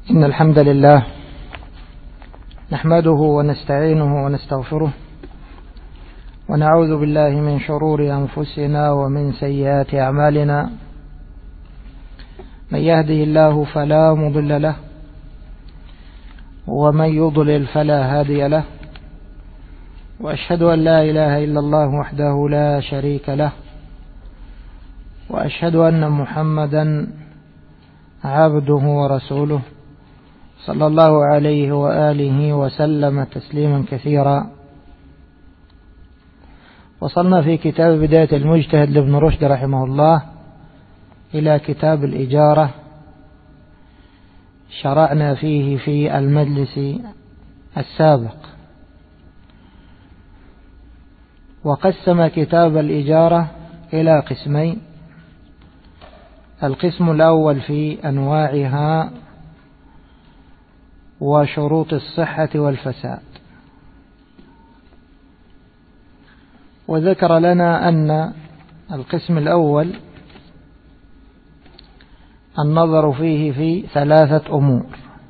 إن الحمد لله نحمده ونستعينه ونستغفره ونعوذ بالله من شرور أنفسنا ومن سيئات أعمالنا. من يهده الله فلا مضل له ومن يضلل فلا هادي له، وأشهد أن لا إله إلا الله وحده لا شريك له، وأشهد أن محمدا عبده ورسوله صلى الله عليه وآله وسلم تسليما كثيرا. وصلنا في كتاب بداية المجتهد لابن رشد رحمه الله إلى كتاب الإجارة، شرعنا فيه في المجلس السابق، وقسم كتاب الإجارة إلى قسمين. القسم الأول في أنواعها وشروط الصحة والفساد، وذكر لنا أن القسم الأول النظر فيه في ثلاثة أمور: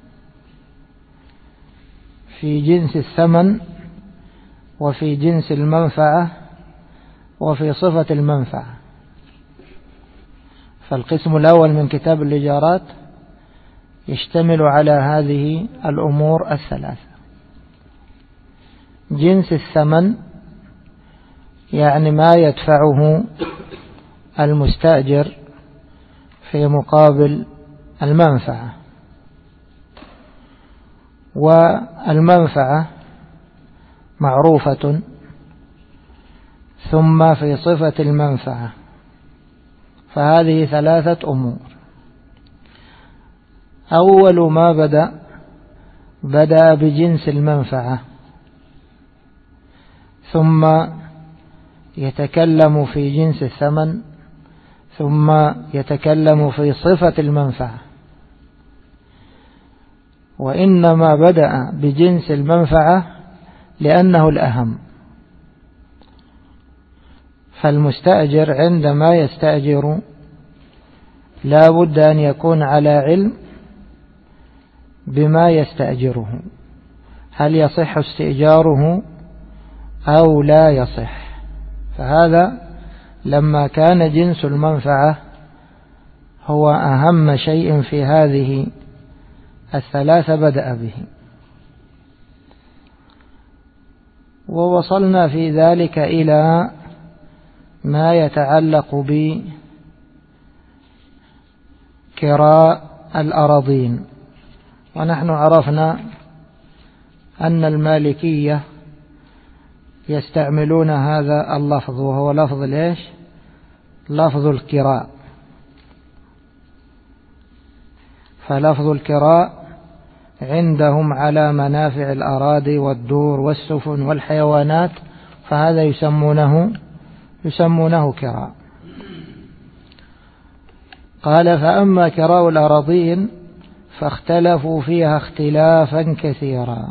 في جنس الثمن، وفي جنس المنفعة، وفي صفة المنفعة. فالقسم الأول من كتاب الإجارات يشتمل على هذه الأمور الثلاثة: جنس الثمن، يعني ما يدفعه المستأجر في مقابل المنفعة، والمنفعة معروفة. ثم في صفة المنفعة، فهذه ثلاثة أمور. أول ما بدأ بجنس المنفعة، ثم يتكلم في جنس الثمن، ثم يتكلم في صفة المنفعة. وإنما بدأ بجنس المنفعة لأنه الأهم. فالمستأجر عندما يستأجر لا بد أن يكون على علم بما يستأجره، هل يصح استئجاره أو لا يصح. فهذا لما كان جنس المنفعة هو أهم شيء في هذه الثلاثة بدأ به. ووصلنا في ذلك إلى ما يتعلق بكراء الأراضين. ونحن عرفنا أن المالكية يستعملون هذا اللفظ، وهو لفظ ليش؟ لفظ الكراء. فلفظ الكراء عندهم على منافع الأراضي والدور والسفن والحيوانات، فهذا يسمونه كراء. قال: فأما كراء الأراضين فاختلفوا فيها اختلافا كثيرا.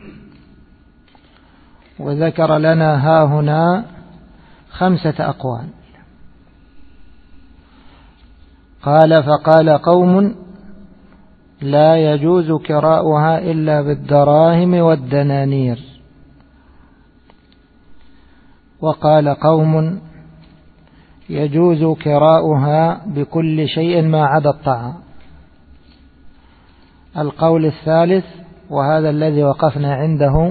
وذكر لنا هاهنا 5 أقوال. قال: فقال قوم: لا يجوز كراؤها إلا بالدراهم والدنانير. وقال قوم: يجوز كراؤها بكل شيء ما عدا الطعام. القول الثالث، وهذا الذي وقفنا عنده،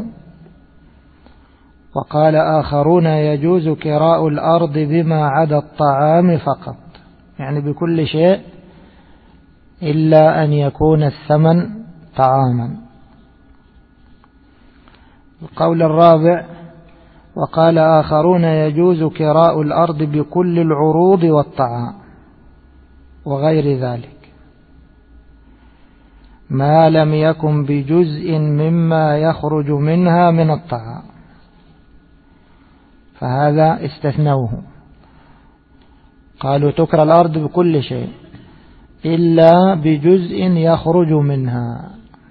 وقال آخرون: يجوز كراء الأرض بما عدا الطعام فقط، يعني بكل شيء إلا أن يكون الثمن طعاما. القول الرابع، وقال آخرون: يجوز كراء الأرض بكل العروض والطعام وغير ذلك ما لم يكن بجزء مما يخرج منها من الطعام. فهذا استثنوه، قالوا تكرى الأرض بكل شيء إلا بجزء يخرج منها.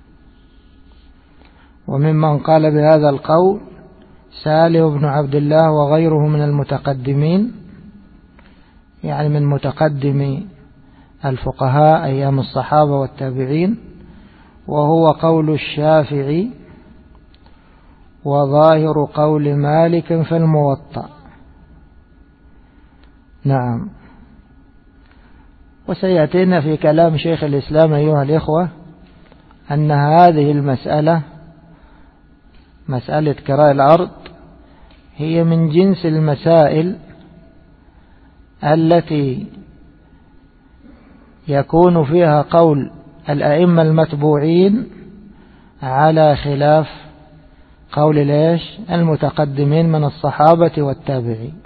وممن قال بهذا القول سالم بن عبد الله وغيره من المتقدمين، يعني من متقدم الفقهاء أيام الصحابة والتابعين، وهو قول الشافعي وظاهر قول مالك في الموطأ. نعم. وسيأتينا في كلام شيخ الإسلام أيها الإخوة أن هذه المسألة، مسألة كراء الأرض، هي من جنس المسائل التي يكون فيها قول الأئمة المتبوعين على خلاف قول المتقدمين من الصحابة والتابعين،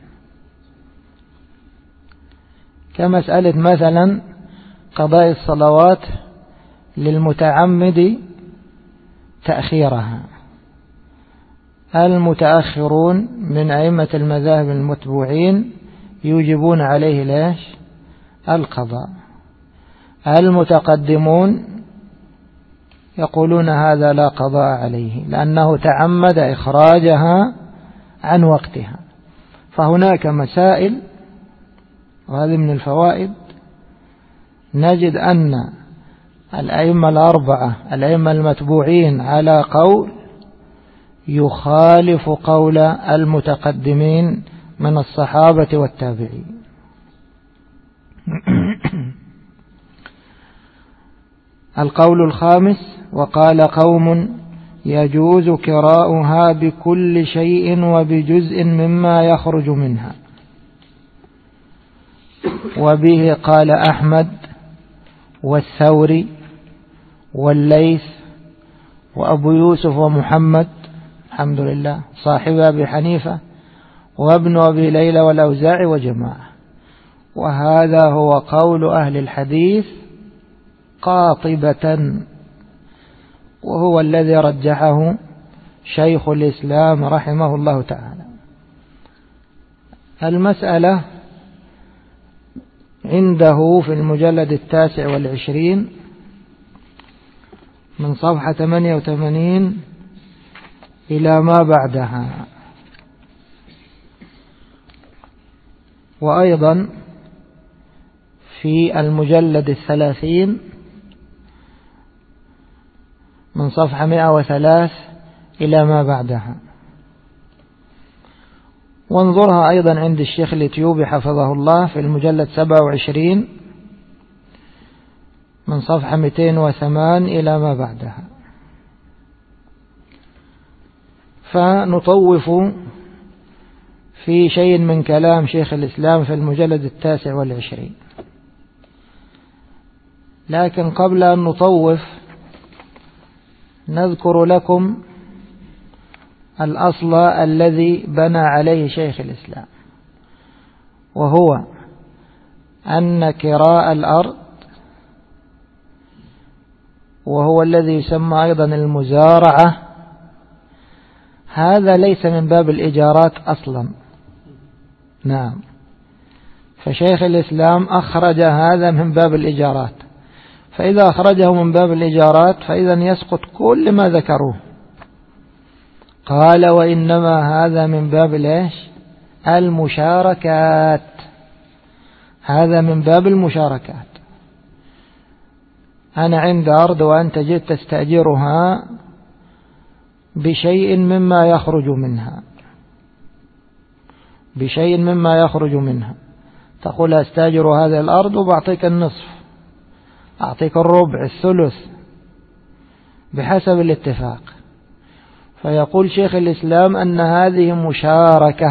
كمسألة مثلا قضاء الصلوات للمتعمد تأخيرها. المتأخرون من أئمة المذاهب المتبوعين يوجبون عليه القضاء. المتقدمون يقولون هذا لا قضاء عليه لأنه تعمد إخراجها عن وقتها. فهناك مسائل، وهذه من الفوائد، نجد أن الأئمة الأربعة الأئمة المتبوعين على قول يخالف قول المتقدمين من الصحابة والتابعين. القول الخامس: وقال قوم يجوز كراؤها بكل شيء وبجزء مما يخرج منها. وبه قال أحمد والثوري والليث وأبو يوسف ومحمد الحمد لله صاحب أبي حنيفة وابن أبي ليلى والأوزاعي وجماعة. وهذا هو قول أهل الحديث قاطبة، وهو الذي رجحه شيخ الإسلام رحمه الله تعالى. المسألة عنده في المجلد 29 من صفحة 88 إلى ما بعدها، وأيضا في المجلد 30 من صفحة 103 إلى ما بعدها. وانظرها أيضا عند الشيخ الإثيوبي حفظه الله في المجلد 27 من صفحة 208 إلى ما بعدها. فنطوف في شيء من كلام شيخ الإسلام في المجلد 29. لكن قبل أن نطوف نذكر لكم الأصل الذي بنى عليه شيخ الإسلام، وهو أن كراء الأرض، وهو الذي يسمى أيضا المزارعة، هذا ليس من باب الإيجارات أصلا. نعم. فشيخ الإسلام أخرج هذا من باب الإيجارات، فإذا أخرجه من باب الإيجارات فإذا يسقط كل ما ذكروه. قال وإنما هذا من باب المشاركات، هذا من باب المشاركات. أنا عند أرض وأنت جئت تستأجرها بشيء مما يخرج منها، بشيء مما يخرج منها. تقول أستأجر هذه الأرض وبعطيك النصف، أعطيك الربع، الثلث، بحسب الاتفاق. فيقول شيخ الإسلام أن هذه مشاركة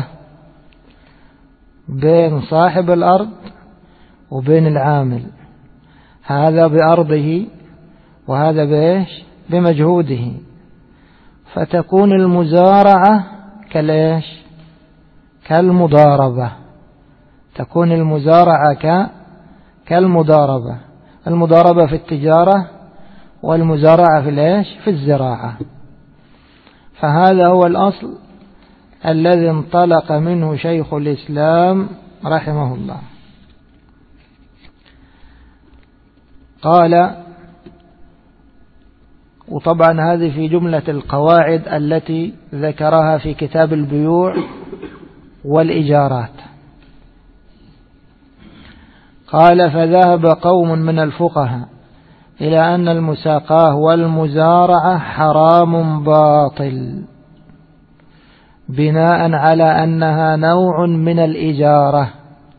بين صاحب الأرض وبين العامل، هذا بأرضه وهذا بمجهوده. فتكون المزارعة كالمضاربة، تكون المزارعة كالمضاربة، المضاربة في التجارة والمزارعة في الزراعة. فهذا هو الأصل الذي انطلق منه شيخ الإسلام رحمه الله. قال، وطبعا هذه في جملة القواعد التي ذكرها في كتاب البيوع والإجارات. قال فذهب قوم من الفقهاء إلى أن المساقاة والمزارعة حرام باطل بناء على أنها نوع من الإجارة.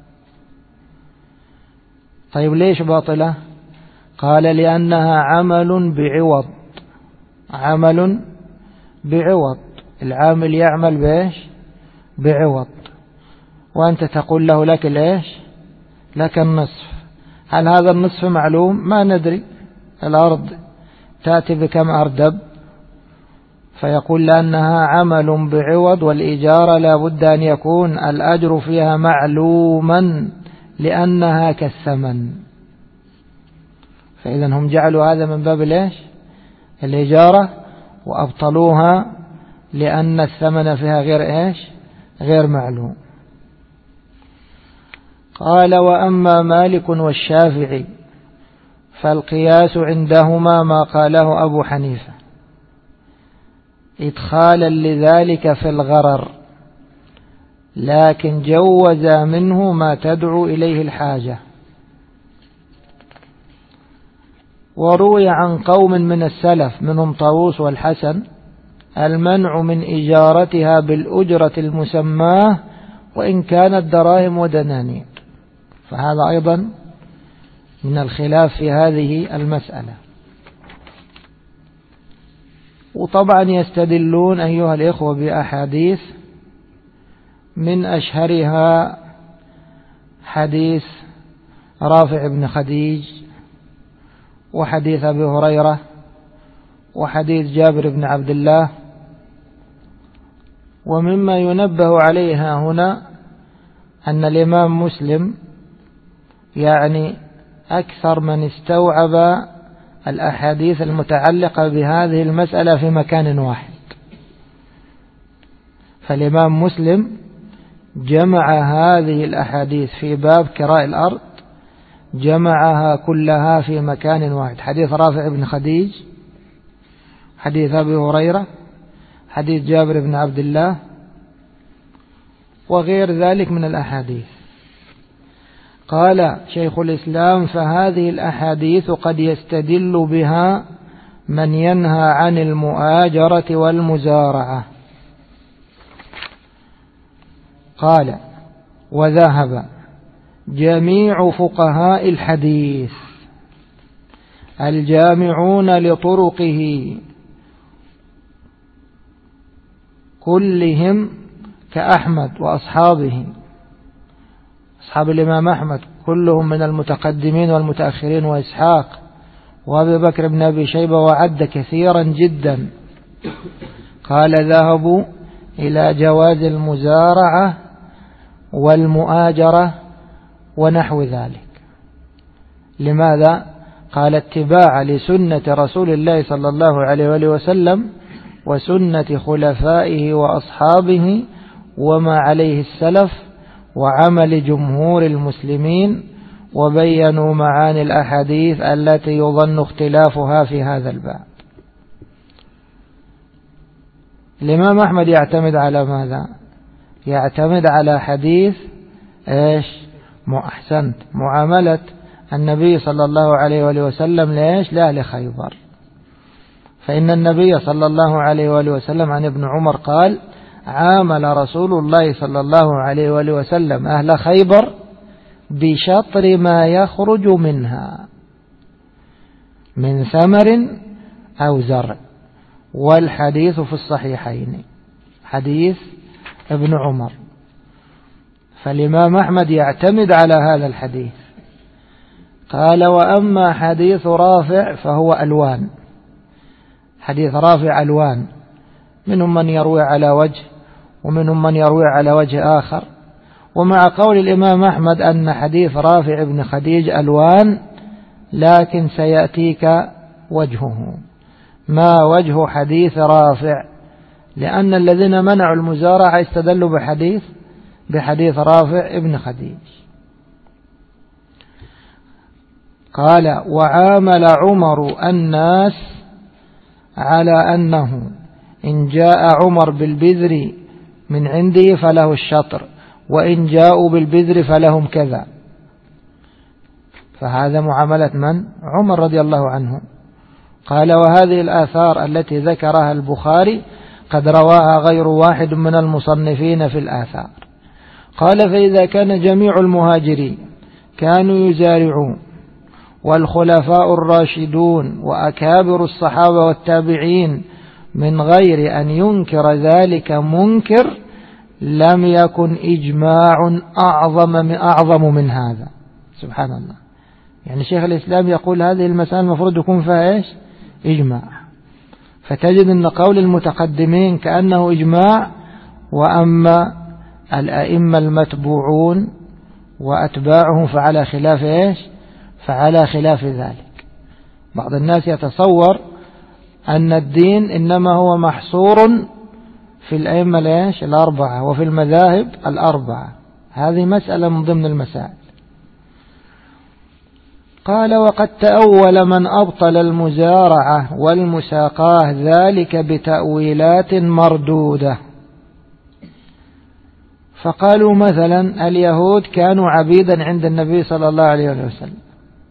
طيب ليش باطلة؟ قال لأنها عمل بعوض، عمل بعوض، العامل يعمل بإيش؟ بعوض، وأنت تقول له لك الإيش؟ لك النصف. هل هذا النصف معلوم؟ ما ندري، الأرض تأتي بكم أردب، فيقول لأنها عمل بعوض والإجارة لا بد أن يكون الأجر فيها معلوما لأنها كالثمن. فإذا هم جعلوا هذا من باب الإيش؟ الإجارة، وأبطلوها لأن الثمن فيها غير إيش؟ غير معلوم. قال وأما مالك والشافعي فالقياس عندهما ما قاله أبو حنيفة إدخالا لذلك في الغرر، لكن جوز منه ما تدعو إليه الحاجة. وروي عن قوم من السلف منهم طاووس والحسن المنع من إجارتها بالأجرة المسماة وإن كانت دراهم ودنانير، فهذا أيضا من الخلاف في هذه المسألة. وطبعا يستدلون أيها الإخوة بأحاديث من أشهرها حديث رافع بن خديج، وحديث أبي هريرة، وحديث جابر بن عبد الله. ومما ينبه عليها هنا أن الإمام مسلم يعني أكثر من استوعب الأحاديث المتعلقة بهذه المسألة في مكان واحد. فالإمام مسلم جمع هذه الأحاديث في باب كراء الأرض، جمعها كلها في مكان واحد: حديث رافع بن خديج، حديث أبي هريرة، حديث جابر بن عبد الله، وغير ذلك من الأحاديث. قال شيخ الإسلام: فهذه الأحاديث قد يستدل بها من ينهى عن المؤاجرة والمزارعة. قال: وذهب جميع فقهاء الحديث الجامعون لطرقه كلهم كأحمد وأصحابه، أصحاب الإمام أحمد كلهم من المتقدمين والمتأخرين، وإسحاق وأبي بكر بن أبي شيبة، وعد كثيرا جدا. قال: ذهبوا إلى جواز المزارعة والمؤاجرة ونحو ذلك. لماذا؟ قال: اتباع لسنة رسول الله صلى الله عليه وآله وسلم وسنة خلفائه وأصحابه وما عليه السلف وعمل جمهور المسلمين، وبينوا معاني الأحاديث التي يظن اختلافها في هذا الباب. الإمام أحمد يعتمد على ماذا؟ يعتمد على حديث إيش؟ أحسنت، معاملة النبي صلى الله عليه وآله وسلم لإيش؟ لأهل خيبر. فإن النبي صلى الله عليه وآله وسلم عن ابن عمر قال: عامل رسول الله صلى الله عليه وآله وسلم أهل خيبر بشطر ما يخرج منها من ثمر أو زرع. والحديث في الصحيحين، حديث ابن عمر. فالإمام أحمد يعتمد على هذا الحديث. قال: وأما حديث رافع فهو ألوان. حديث رافع ألوان، منهم من يروي على وجه ومنهم من يروي على وجه آخر. ومع قول الإمام أحمد أن حديث رافع بن خديج ألوان، لكن سيأتيك وجهه. ما وجه حديث رافع؟ لأن الذين منعوا المزارعة استدلوا بحديث رافع بن خديج. قال: وعامل عمر الناس على أنه إن جاء عمر بالبذر من عنده فله الشطر، وإن جاءوا بالبذر فلهم كذا. فهذا معاملة من؟ عمر رضي الله عنه. قال وهذه الآثار التي ذكرها البخاري قد رواها غير واحد من المصنفين في الآثار. قال فإذا كان جميع المهاجرين كانوا يزارعون والخلفاء الراشدون وأكابر الصحابة والتابعين من غير أن ينكر ذلك منكر لم يكن إجماع أعظم من هذا. سبحان الله. يعني شيخ الإسلام يقول هذه المسألة المفروض يكون فيها إيش؟ إجماع. فتجد أن قول المتقدمين كأنه إجماع، وأما الأئمة المتبوعون وأتباعهم فعلى خلاف إيش؟ فعلى خلاف ذلك. بعض الناس يتصور أن الدين إنما هو محصور في الأئمة الأربعة وفي المذاهب الأربعة. هذه مسألة من ضمن المسائل. قال وقد تأول من أبطل المزارعة والمساقاه ذلك بتأويلات مردودة. فقالوا مثلا اليهود كانوا عبيدا عند النبي صلى الله عليه وسلم،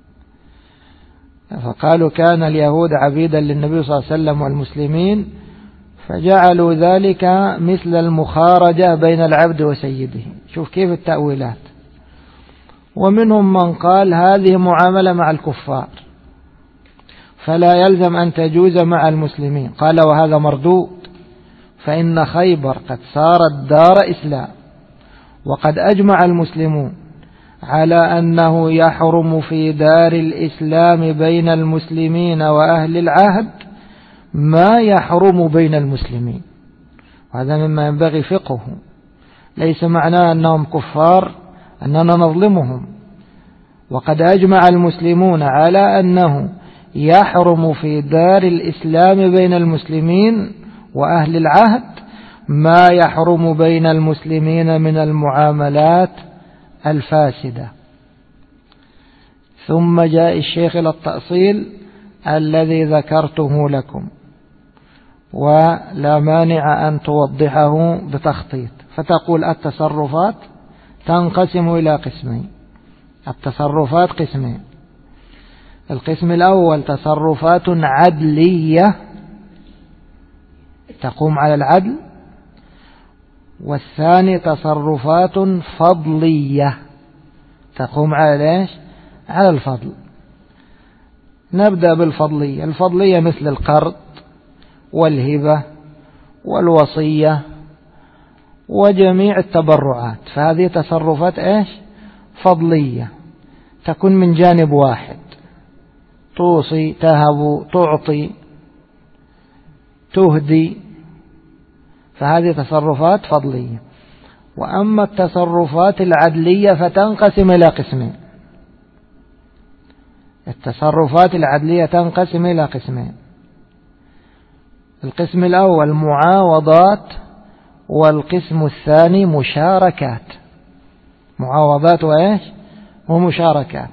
فقالوا كان اليهود عبيدا للنبي صلى الله عليه وسلم والمسلمين، فجعلوا ذلك مثل المخارجة بين العبد وسيده. شوف كيف التأويلات. ومنهم من قال هذه معاملة مع الكفار فلا يلزم أن تجوز مع المسلمين. قال وهذا مردود، فإن خيبر قد صارت دار إسلام، وقد أجمع المسلمون على أنه يحرم في دار الإسلام بين المسلمين وأهل العهد ما يحرم بين المسلمين. وهذا مما ينبغي فقهه. ليس معناه أنهم كفار أننا نظلمهم. وقد أجمع المسلمون على أنه يحرم في دار الإسلام بين المسلمين وأهل العهد ما يحرم بين المسلمين من المعاملات الفاسدة. ثم جاء الشيخ إلى التأصيل الذي ذكرته لكم، ولا مانع أن توضحه بتخطيط. فتقول التصرفات تنقسم إلى قسمين. التصرفات قسمين. القسم الأول تصرفات عدلية تقوم على العدل، والثاني تصرفات فضلية تقوم على على الفضل. نبدأ بالفضلية. الفضلية مثل القرض والهبة والوصية وجميع التبرعات، فهذه تصرفات فضلية تكون من جانب واحد، توصي، تهب، تعطي، تهدي، فهذه تصرفات فضلية. وأما التصرفات العدلية فتنقسم إلى قسمين. التصرفات العدلية تنقسم إلى قسمين. القسم الأول معاوضات، والقسم الثاني مشاركات. معاوضات ومشاركات.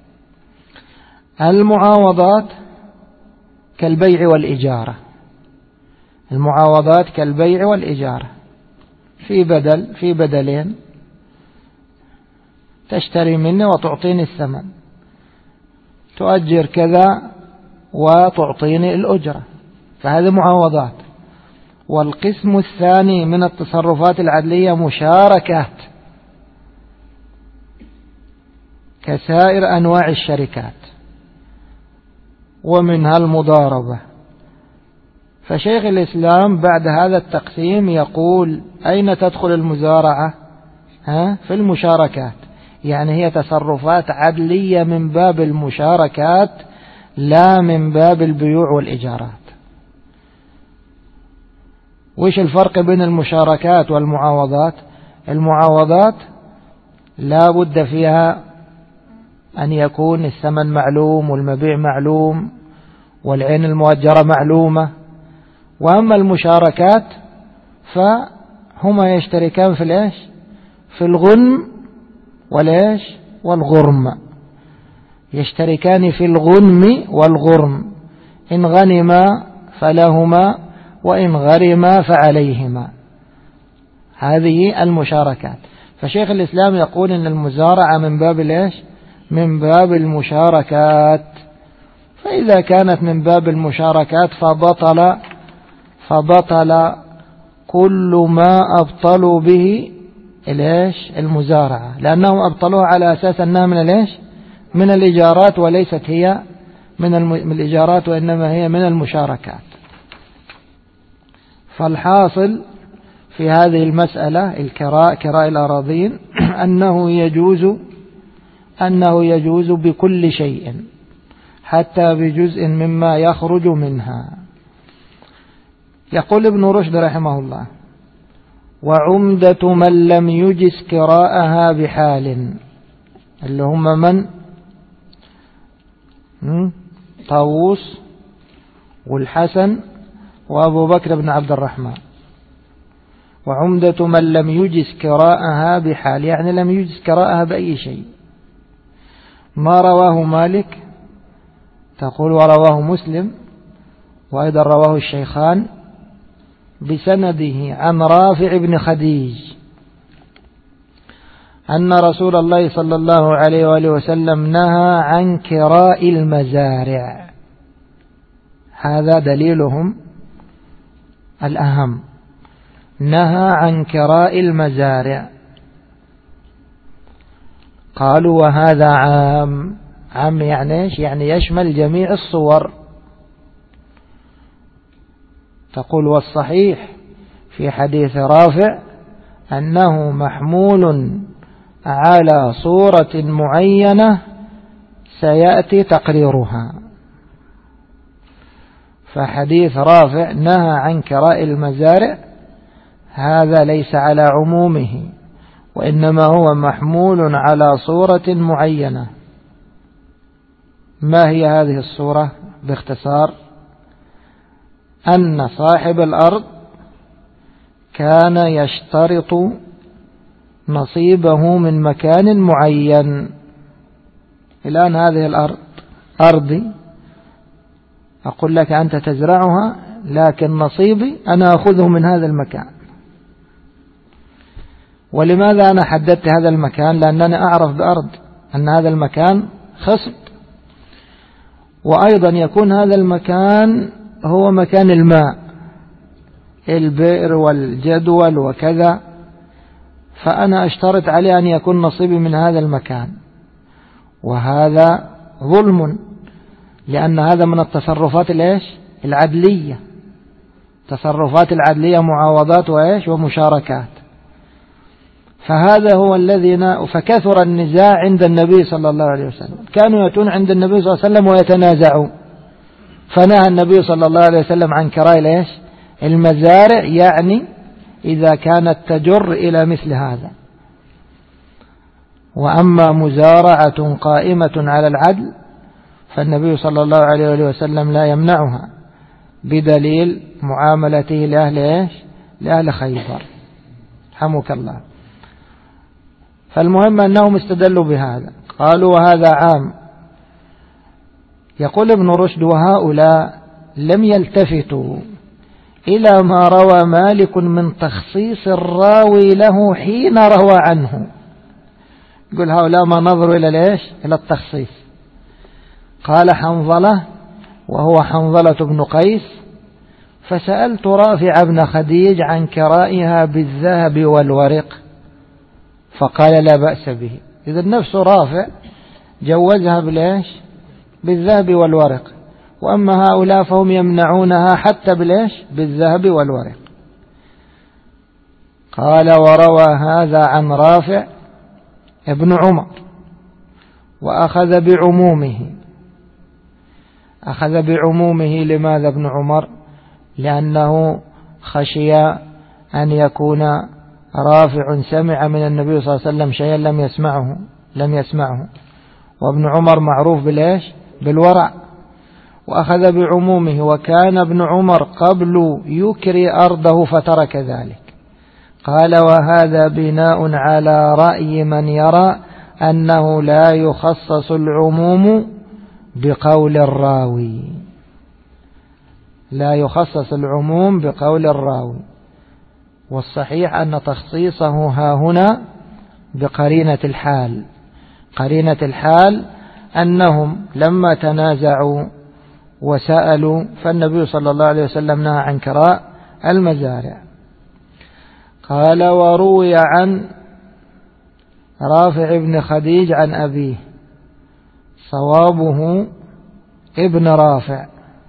المعاوضات كالبيع والإجارة. المعاوضات كالبيع والإجارة، في بدلين، تشتري مني وتعطيني الثمن، تؤجر كذا وتعطيني الأجرة، فهذه معاوضات. والقسم الثاني من التصرفات العدلية مشاركات كسائر أنواع الشركات، ومنها المضاربة. فشيخ الإسلام بعد هذا التقسيم يقول أين تدخل المزارعة؟ في المشاركات. يعني هي تصرفات عدلية من باب المشاركات لا من باب البيوع والإجارات. وإيش الفرق بين المشاركات والمعاوضات؟ المعاوضات لا بد فيها أن يكون الثمن معلوم والمبيع معلوم والعين المؤجرة معلومة. وأما المشاركات فهما يشتركان في الغنم والغرم. يشتركان في الغنم والغرم، إن غنما فلهما وإن غرما فعليهما. هذه المشاركات. فشيخ الإسلام يقول إن المزارعة من باب من باب المشاركات. فإذا كانت من باب المشاركات فبطل كل ما أبطلوا به المزارعة، لأنهم أبطلوها على أساس أنها من الإيجارات، وليست هي من الإيجارات، وإنما هي من المشاركات. فالحاصل في هذه المسألة كراء الأراضين أنه يجوز بكل شيء حتى بجزء مما يخرج منها. يقول ابن رشد رحمه الله: وعمدة من لم يجز كراءها بحال، اللي هم من؟ طاووس والحسن وأبو بكر بن عبد الرحمن. وعمدة من لم يجز كراءها بحال، يعني لم يجز كراءها بأي شيء. ما رواه مالك تقول ورواه مسلم، وأيضا رواه الشيخان بسنده عن رافع بن خديج أن رسول الله صلى الله عليه وآله وسلم نهى عن كراء المزارع. هذا دليلهم الأهم، نهى عن كراء المزارع. قالوا وهذا عام يعني ايش؟ يعني يشمل جميع الصور. تقول والصحيح في حديث رافع أنه محمول على صورة معينة سيأتي تقريرها. فحديث رافع نهى عن كراء المزارع هذا ليس على عمومه، وإنما هو محمول على صورة معينة. ما هي هذه الصورة؟ باختصار أن صاحب الأرض كان يشترط نصيبه من مكان معين. الآن هذه الأرض أرضي، أقول لك أنت تزرعها، لكن نصيبي أنا أخذه من هذا المكان. ولماذا أنا حددت هذا المكان؟ لأنني أعرف بأرض أن هذا المكان خصب، وأيضا يكون هذا المكان هو مكان الماء، البئر والجدول وكذا، فأنا أشترط عليه أن يكون نصيبي من هذا المكان. وهذا ظلم، لأن هذا من التصرفات العدلية. تصرفات العدلية معاوضات ومشاركات. فهذا هو الذي فكثر النزاع عند النبي صلى الله عليه وسلم، كانوا يأتون عند النبي صلى الله عليه وسلم ويتنازعون، فنهى النبي صلى الله عليه وسلم عن كراء المزارع، يعني إذا كانت تجر إلى مثل هذا. وأما مزارعة قائمة على العدل فالنبي صلى الله عليه وسلم لا يمنعها، بدليل معاملته لأهل خيبر حمك الله. فالمهم أنهم استدلوا بهذا، قالوا وهذا عام. يقول ابن رشد وهؤلاء لم يلتفتوا إلى ما روى مالك من تخصيص الراوي له حين روى عنه. يقول هؤلاء ما نظروا إلى التخصيص. قال حنظلة وهو حنظلة بن قيس: فسألت رافع بن خديج عن كرائها بالذهب والورق فقال لا بأس به. إذا نفس رافع جوزها بالذهب والورق، وأما هؤلاء فهم يمنعونها حتى بالذهب والورق. قال وروى هذا عن رافع ابن عمر وأخذ بعمومه. أخذ بعمومه لماذا ابن عمر؟ لأنه خشي أن يكون رافع سمع من النبي صلى الله عليه وسلم شيئا لم يسمعه، وابن عمر معروف بالورع. وأخذ بعمومه، وكان ابن عمر قبل يكري أرضه فترك ذلك. قال وهذا بناء على رأي من يرى أنه لا يخصص العموم بقول الراوي، لا يخصص العموم بقول الراوي. والصحيح أن تخصيصه ها هنا بقرينة الحال، قرينة الحال أنهم لما تنازعوا وسألوا فالنبي صلى الله عليه وسلم نهى عن كراء المزارع. قال وروي عن رافع بن خديج عن أبيه، صوابه ابن رافع،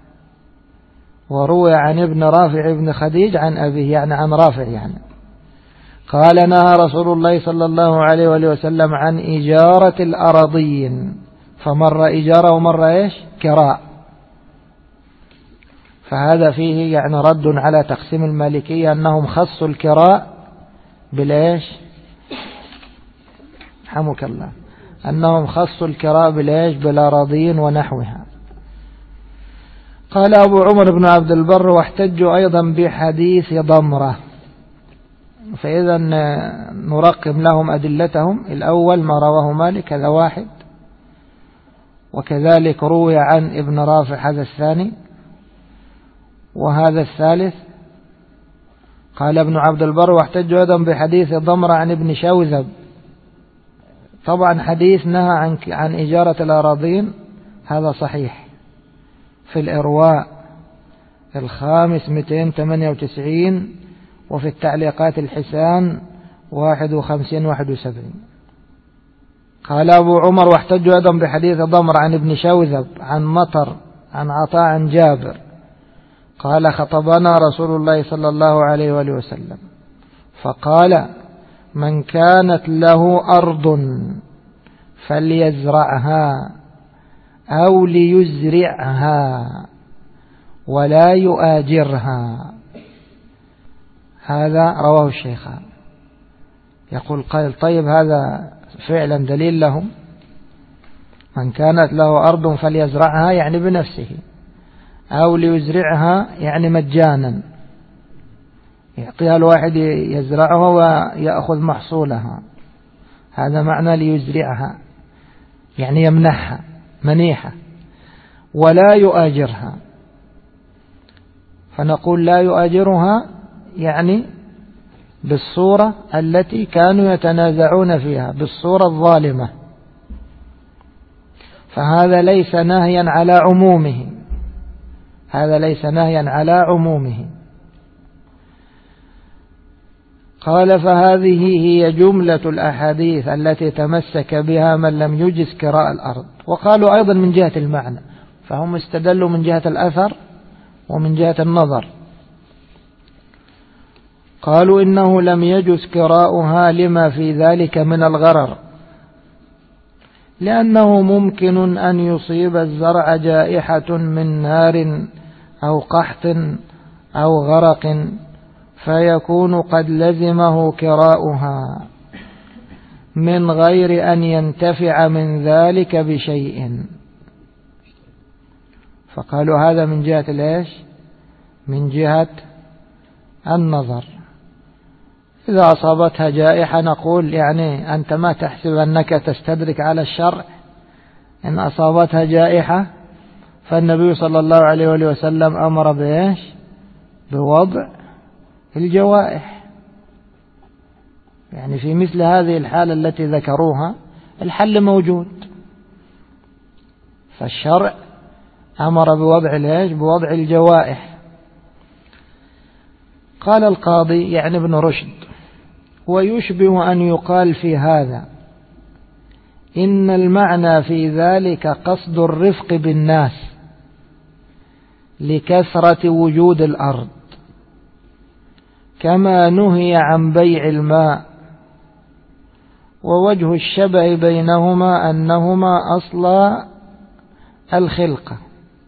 وروي عن ابن رافع بن خديج عن أبيه يعني عن رافع يعني. قال نهى رسول الله صلى الله عليه وآله وسلم عن إجارة الأراضين، فمر إجارة ومر إيش كراء، فهذا فيه يعني رد على تقسيم المالكية أنهم خصوا الكراء بالإيش حمك الله، أنهم خصوا الكراء بالإيش بالأراضين ونحوها. قال أبو عمر بن عبد البر واحتجوا أيضا بحديث ضمرة، فإذا نرقم لهم أدلتهم. الأول ما رواه مالك هذا واحد، وكذلك روي عن ابن رافع هذا الثاني، وهذا الثالث. قال ابن عبد البر واحتجوا أيضا بحديث ضمرة عن ابن شوذب. طبعا حديث نهى عن إجارة الأراضين هذا صحيح في الإرواء الخامس 298، وفي التعليقات الحسان 51-71. قال أبو عمر واحتجوا أيضا بحديث ضمر عن ابن شوذب عن مطر عن عطاء عن جابر قال خطبنا رسول الله صلى الله عليه وآله وسلم فقال من كانت له أرض فليزرعها أو ليزرعها ولا يؤاجرها. هذا رواه الشيخان. يقول قائل طيب هذا فعلا دليل لهم، من كانت له أرض فليزرعها يعني بنفسه، أو ليزرعها يعني مجانا، يعطيها الواحد يزرعها ويأخذ محصولها، هذا معنى ليزرعها يعني يمنحها منيحة، ولا يؤاجرها. فنقول لا يؤاجرها يعني بالصورة التي كانوا يتنازعون فيها، بالصورة الظالمة، فهذا ليس نهيا على عمومه، هذا ليس نهيا على عمومه. قال فهذه هي جملة الأحاديث التي تمسك بها من لم يجز كراء الأرض. وقالوا أيضا من جهة المعنى، فهم استدلوا من جهة الأثر ومن جهة النظر. قالوا إنه لم يجز كراؤها لما في ذلك من الغرر، لأنه ممكن أن يصيب الزرع جائحة من نار أو قحط أو غرق فيكون قد لزمه كراؤها من غير أن ينتفع من ذلك بشيء. فقالوا هذا من جهة ليش؟ من جهة النظر. إذا أصابتها جائحة نقول يعني أنت ما تحسب أنك تستدرك على الشرع، إن أصابتها جائحة فالنبي صلى الله عليه وسلم أمر بإيش؟ بوضع الجوائح. يعني في مثل هذه الحالة التي ذكروها الحل موجود، فالشرع أمر بوضع الإيش؟ بوضع الجوائح. قال القاضي يعني ابن رشد ويشبه أن يقال في هذا إن المعنى في ذلك قصد الرفق بالناس لكثرة وجود الأرض، كما نهي عن بيع الماء، ووجه الشبه بينهما أنهما أصلا الخلقة.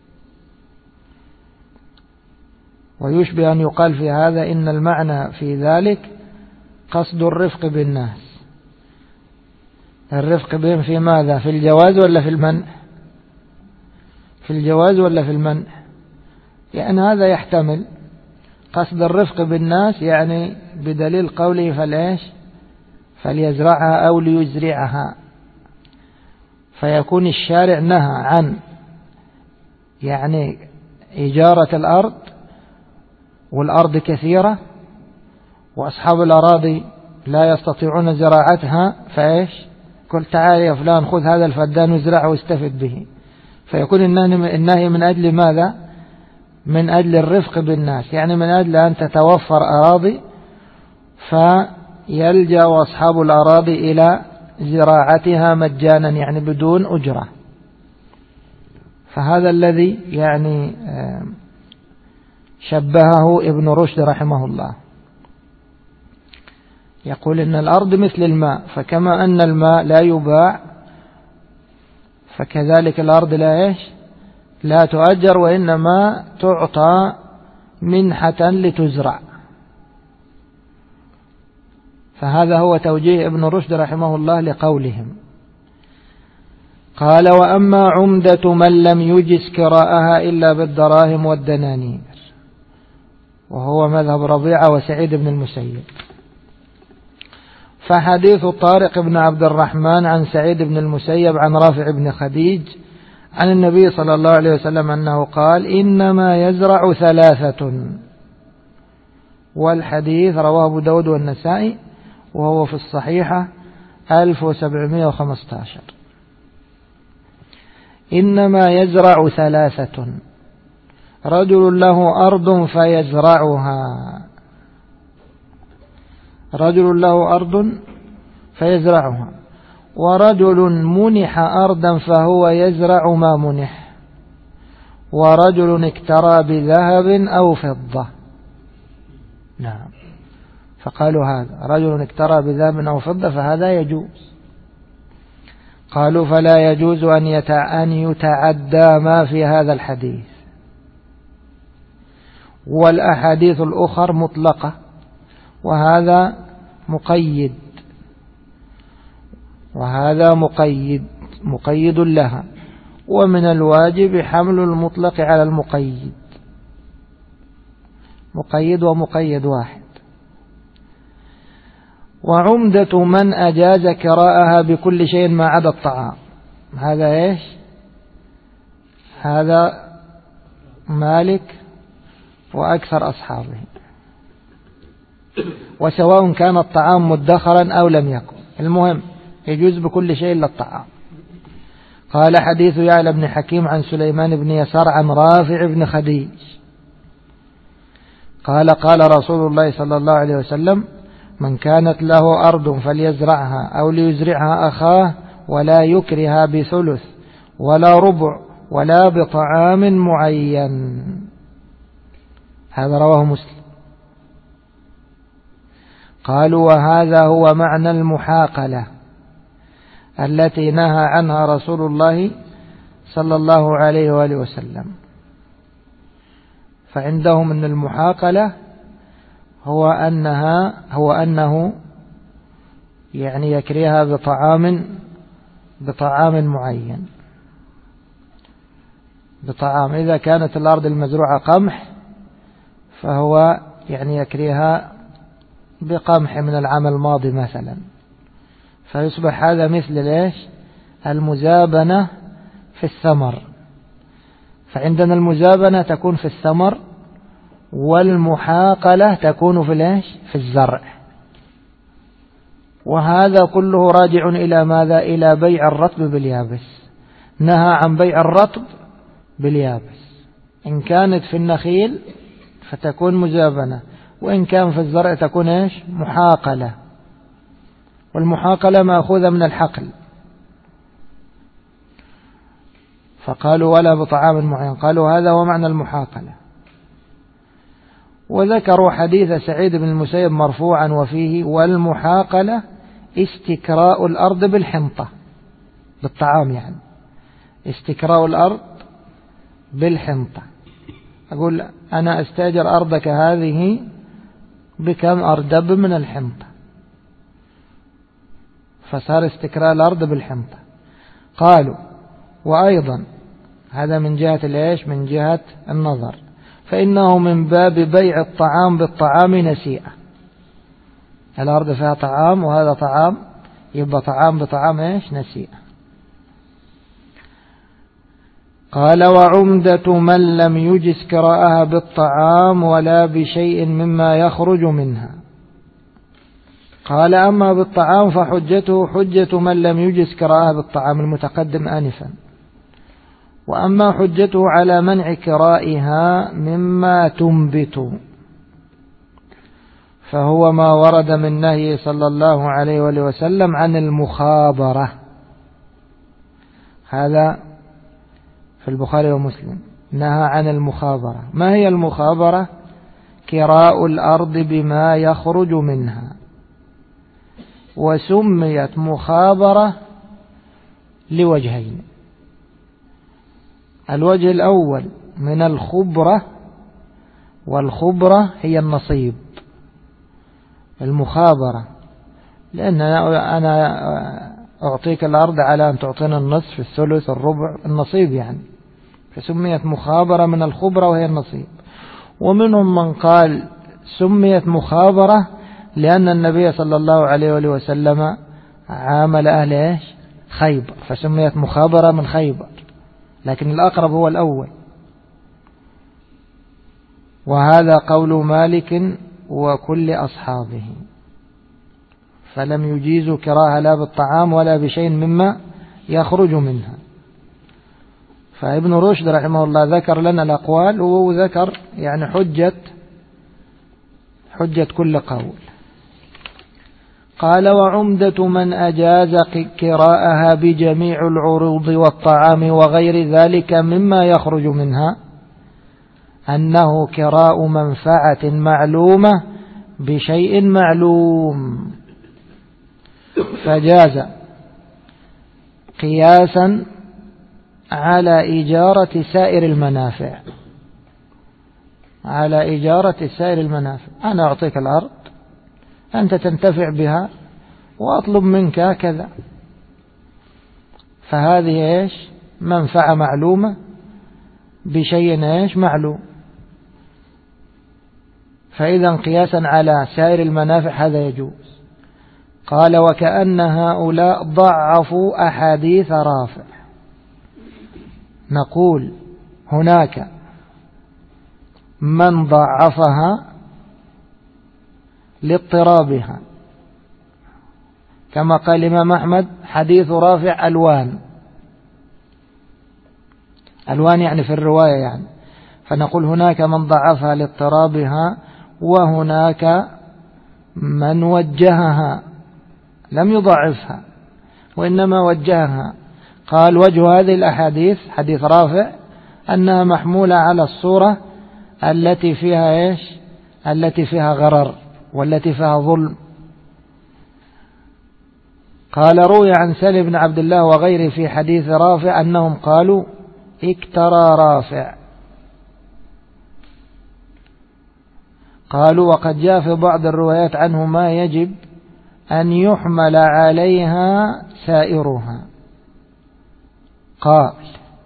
ويشبه أن يقال في هذا إن المعنى في ذلك قصد الرفق بالناس. الرفق بهم في ماذا؟ في الجواز ولا في المنع؟ في الجواز ولا في المنع؟ يعني هذا يحتمل قصد الرفق بالناس يعني بدليل قوله فليش فليزرعها أو ليزرعها، فيكون الشارع نهى عن يعني إجارة الأرض، والأرض كثيرة وأصحاب الأراضي لا يستطيعون زراعتها فإيش قل تعال يا فلان خذ هذا الفدان وازرعه واستفد به، فيكون النهي من أجل ماذا؟ من أجل الرفق بالناس، يعني من أجل أن تتوفر أراضي فيلجأ أصحاب الأراضي إلى زراعتها مجانا، يعني بدون أجرة. فهذا الذي يعني شبهه ابن رشد رحمه الله، يقول إن الأرض مثل الماء، فكما أن الماء لا يباع فكذلك الأرض لا تؤجر، وإنما تعطى منحة لتزرع. فهذا هو توجيه ابن رشد رحمه الله لقولهم. قال: وأما عمدة من لم يجز كراءها إلا بالدراهم والدنانير، وهو مذهب ربيعة وسعيد بن المسيب، فحديث طارق بن عبد الرحمن عن سعيد بن المسيب عن رافع بن خديج عن النبي صلى الله عليه وسلم أنه قال: إنما يزرع 3. والحديث رواه أبو داود والنسائي وهو في الصحيحة 1715. إنما يزرع 3: رجل له أرض فيزرعها، رجل له أرض فيزرعها، ورجل منح أرضا فهو يزرع ما منح، ورجل اكترى بذهب أو فضة. نعم، فقالوا هذا رجل اكترى بذهب أو فضة فهذا يجوز. قالوا: فلا يجوز أن يتعدى ما في هذا الحديث، والأحاديث الأخر مطلقة وهذا مقيد، وهذا مقيد لها، ومن الواجب حمل المطلق على المقيد، مقيد ومقيد واحد. وعمدة من أجاز كراءها بكل شيء ما عدا الطعام، هذا هذا مالك وأكثر أصحابه، وسواء كان الطعام مدخرا أو لم يكن، المهم يجوز بكل شيء إلا الطعام. قال: حديث يعلى بن حكيم عن سليمان بن يسار عن رافع بن خديج قال: قال رسول الله صلى الله عليه وسلم: من كانت له أرض فليزرعها أو ليزرعها أخاه، ولا يكرها بثلث ولا ربع ولا بطعام معين. هذا رواه مسلم. قالوا: وهذا هو معنى المحاقلة التي نهى عنها رسول الله صلى الله عليه وآله وسلم. فعندهم أن المحاقلة هو أنه يعني يكريها بطعام معين، بطعام. إذا كانت الأرض المزروعة قمح فهو يعني يكريها بقمح من العام الماضي مثلا، فيصبح هذا مثل المزابنة في الثمر. فعندنا المزابنة تكون في الثمر، والمحاقلة تكون في الزرع. وهذا كله راجع إلى ماذا؟ إلى بيع الرطب باليابس. نهى عن بيع الرطب باليابس. إن كانت في النخيل فتكون مزابنة، وإن كان في الزرع تكون محاقلة. والمحاقلة مأخوذة من الحقل. فقالوا: ولا بطعام معين. قالوا: هذا هو معنى المحاقلة. وذكروا حديث سعيد بن المسيب مرفوعا وفيه: والمحاقلة استكراء الأرض بالحنطة، بالطعام، يعني استكراء الأرض بالحنطة. أقول: أنا أستأجر أرضك هذه بكم أردب من الحنطة، فصار استكراء الأرض بالحنطة. قالوا: وأيضا هذا من جهة من جهة النظر، فإنه من باب بيع الطعام بالطعام نسيئة. الأرض فيها طعام وهذا طعام، يبقى طعام بطعام نسيئة. قال: وعمدة من لم يجز كراءها بالطعام ولا بشيء مما يخرج منها. قال أما بالطعام فحجته حجة من لم يجز كراءها بالطعام المتقدم آنفا، وأما حجته على منع كرائها مما تنبت فهو ما ورد من نهي صلى الله عليه وآله وسلم عن المخابرة. هذا في البخاري ومسلم، نهى عن المخابرة. ما هي المخابرة؟ كراء الأرض بما يخرج منها، وسميت مخابرة لوجهين. الوجه الأول من الخبرة، والخبرة هي النصيب. المخابرة لأن أنا أعطيك الأرض على أن تعطينا النصف الثلث الربع النصيب يعني، فسميت مخابرة من الخبرة وهي النصيب. ومنهم من قال سميت مخابرة لأن النبي صلى الله عليه وآله وسلم عامل أهل خيبر، فسميت مخابرة من خيبر، لكن الأقرب هو الأول. وهذا قول مالك وكل أصحابه، فلم يجيزوا كراهة لا بالطعام ولا بشيء مما يخرج منها. فابن رشد رحمه الله ذكر لنا الأقوال، وذكر يعني حجة كل قول. قال وعمدة من أجاز كراءها بجميع العروض والطعام وغير ذلك مما يخرج منها أنه كراء منفعة معلومة بشيء معلوم، فجاز قياسا على إجارة سائر المنافع. على إجارة سائر المنافع، أنا أعطيك الأرض أنت تنتفع بها وأطلب منك كذا، فهذه منفعة معلومة بشيء معلوم، فإذا قياسا على سائر المنافع هذا يجوز. قال وكأن هؤلاء ضعفوا أحاديث رافع. نقول هناك من ضعفها لاضطرابها، كما قال الإمام أحمد حديث رافع ألوان يعني في الرواية يعني، فنقول هناك من ضعفها لاضطرابها، وهناك من وجهها لم يضعفها وإنما وجهها. قال وجه هذه الأحاديث حديث رافع أنها محمولة على الصورة التي فيها التي فيها غرر والتي فيها ظلم. قال روي عن سالم بن عبد الله وغيره في حديث رافع أنهم قالوا اكترى رافع. قالوا وقد جاء في بعض الروايات عنه ما يجب أن يحمل عليها سائرها. قال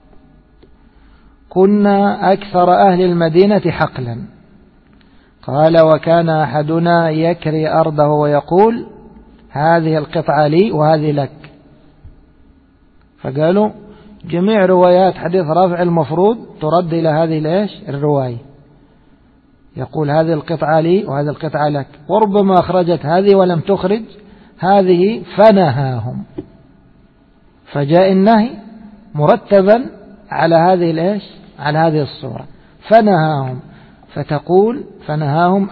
كنا أكثر أهل المدينة حقلا. قال وكان أحدنا يكري أرضه ويقول هذه القطعة لي وهذه لك. فقالوا جميع روايات حديث رافع المفروض ترد إلى هذه الرواية، يقول هذه القطعة لي وهذه القطعة لك، وربما أخرجت هذه ولم تخرج هذه فنهاهم، فجاء النهي مرتبا على هذه على هذه الصورة، فنهاهم. فتقول فنهاهم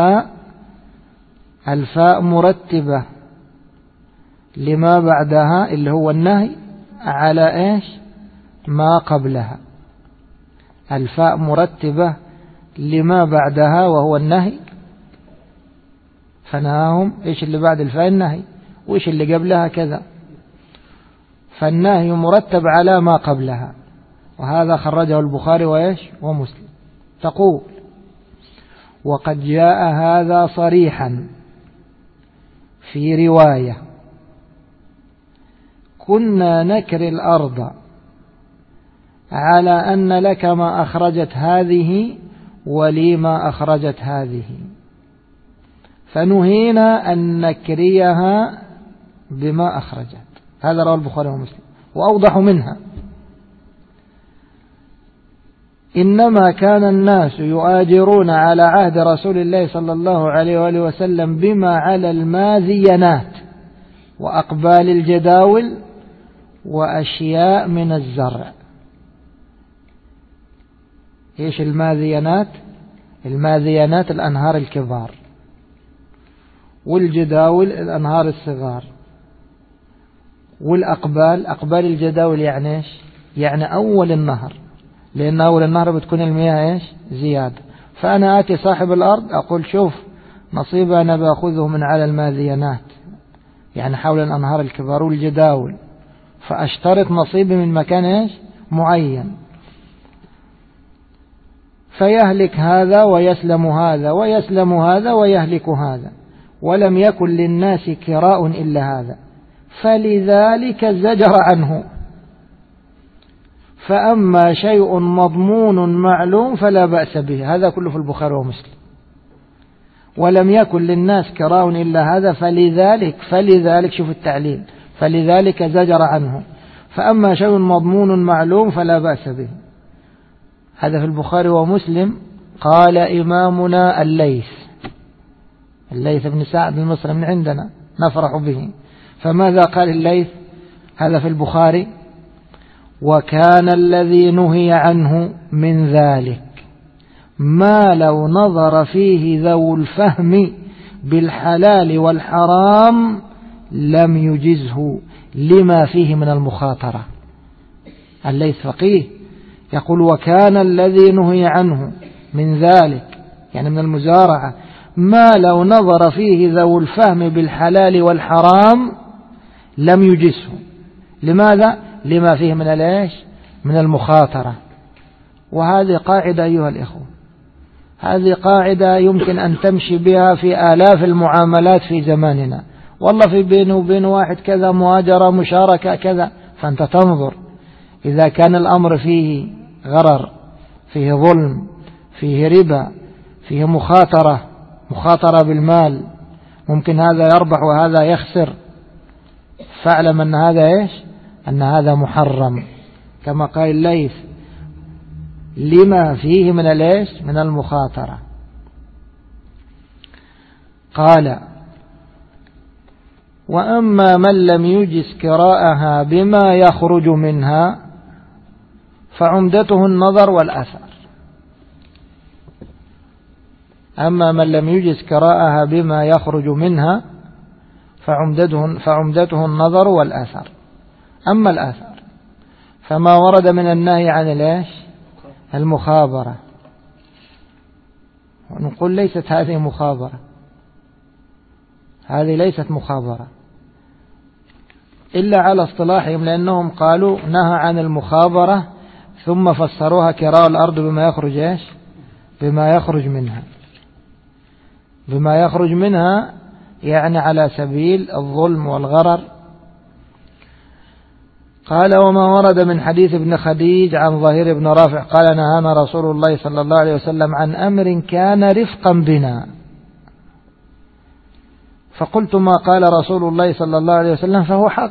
الفاء مرتبة لما بعدها اللي هو النهي على ما قبلها. الفاء مرتبة لما بعدها وهو النهي، فنهاهم اللي بعد الفاء النهي، اللي قبلها كذا، فالنهي مرتب على ما قبلها. وهذا خرجه البخاري ومسلم. تقول وقد جاء هذا صريحا في رواية كنا نكري الأرض على أن لك ما أخرجت هذه ولي ما أخرجت هذه، فنهينا أن نكريها بما أخرجت. هذا رواه البخاري ومسلم. وأوضح منها إنما كان الناس يؤاجرون على عهد رسول الله صلى الله عليه وآله وسلم بما على الماذينات وأقبال الجداول وأشياء من الزرع. إيش الماذينات؟ الماذينات الأنهار الكبار، والجداول الأنهار الصغار، والأقبال أقبال الجداول يعني إيش؟ يعني أول النهر، لأن أول النهر بتكون المياه إيش؟ زيادة. فأنا آتي صاحب الأرض أقول شوف نصيب أنا بأخذه من على الماذينات، يعني حول الأنهار الكبار والجداول، فأشترط نصيبي من مكان إيش؟ معين، فيهلك هذا ويسلم هذا ويسلم هذا ويهلك هذا، ولم يكن للناس كراء إلا هذا، فلذلك زجر عنه. فأما شيء مضمون معلوم فلا بأس به، هذا كله في البخاري ومسلم. ولم يكن للناس كراء إلا هذا، فلذلك شوف التعليل، فلذلك زجر عنه. فأما شيء مضمون معلوم فلا بأس به، هذا في البخاري ومسلم. قال إمامنا الليث بن سعد المصري من عندنا نفرح به، فماذا قال الليث؟ هذا في البخاري: وكان الذي نهي عنه من ذلك ما لو نظر فيه ذو الفهم بالحلال والحرام لم يجزه لما فيه من المخاطرة. الليث فقيه يقول: وكان الذي نهي عنه من ذلك، يعني من المزارعة، ما لو نظر فيه ذو الفهم بالحلال والحرام لم يجزه. لماذا؟ لما فيه من الإيش؟ من المخاطرة. وهذه قاعدة أيها الإخوة، هذه قاعدة يمكن أن تمشي بها في آلاف المعاملات في زماننا. والله في بينه وبين واحد كذا مهاجرة مشاركة كذا، فأنت تنظر إذا كان الأمر فيه غرر، فيه ظلم، فيه ربا، فيه مخاطرة بالمال، ممكن هذا يربح وهذا يخسر، فاعلم أن هذا إيش؟ أن هذا محرم، كما قال الليث: لما فيه من الإيش؟ من المخاطرة. قال: وأما من لم يجز كراءها بما يخرج منها فعمدته النظر والأثر. أما من لم يجز كراءها بما يخرج منها فعمدته النظر والأثر. أما الأثر فما ورد من النهي عن الإيش؟ المخابرة، ونقول ليست هذه مخابرة، هذه ليست مخابرة إلا على اصطلاحهم، لأنهم قالوا نهى عن المخابرة ثم فسروها كراء الأرض بما يخرج إيش؟ بما يخرج منها. بما يخرج منها يعني على سبيل الظلم والغرر. قال: وما ورد من حديث ابن خديج عن ظهير بن رافع قال: نهانا رسول الله صلى الله عليه وسلم عن أمر كان رفقا بنا. فقلت: ما قال رسول الله صلى الله عليه وسلم فهو حق.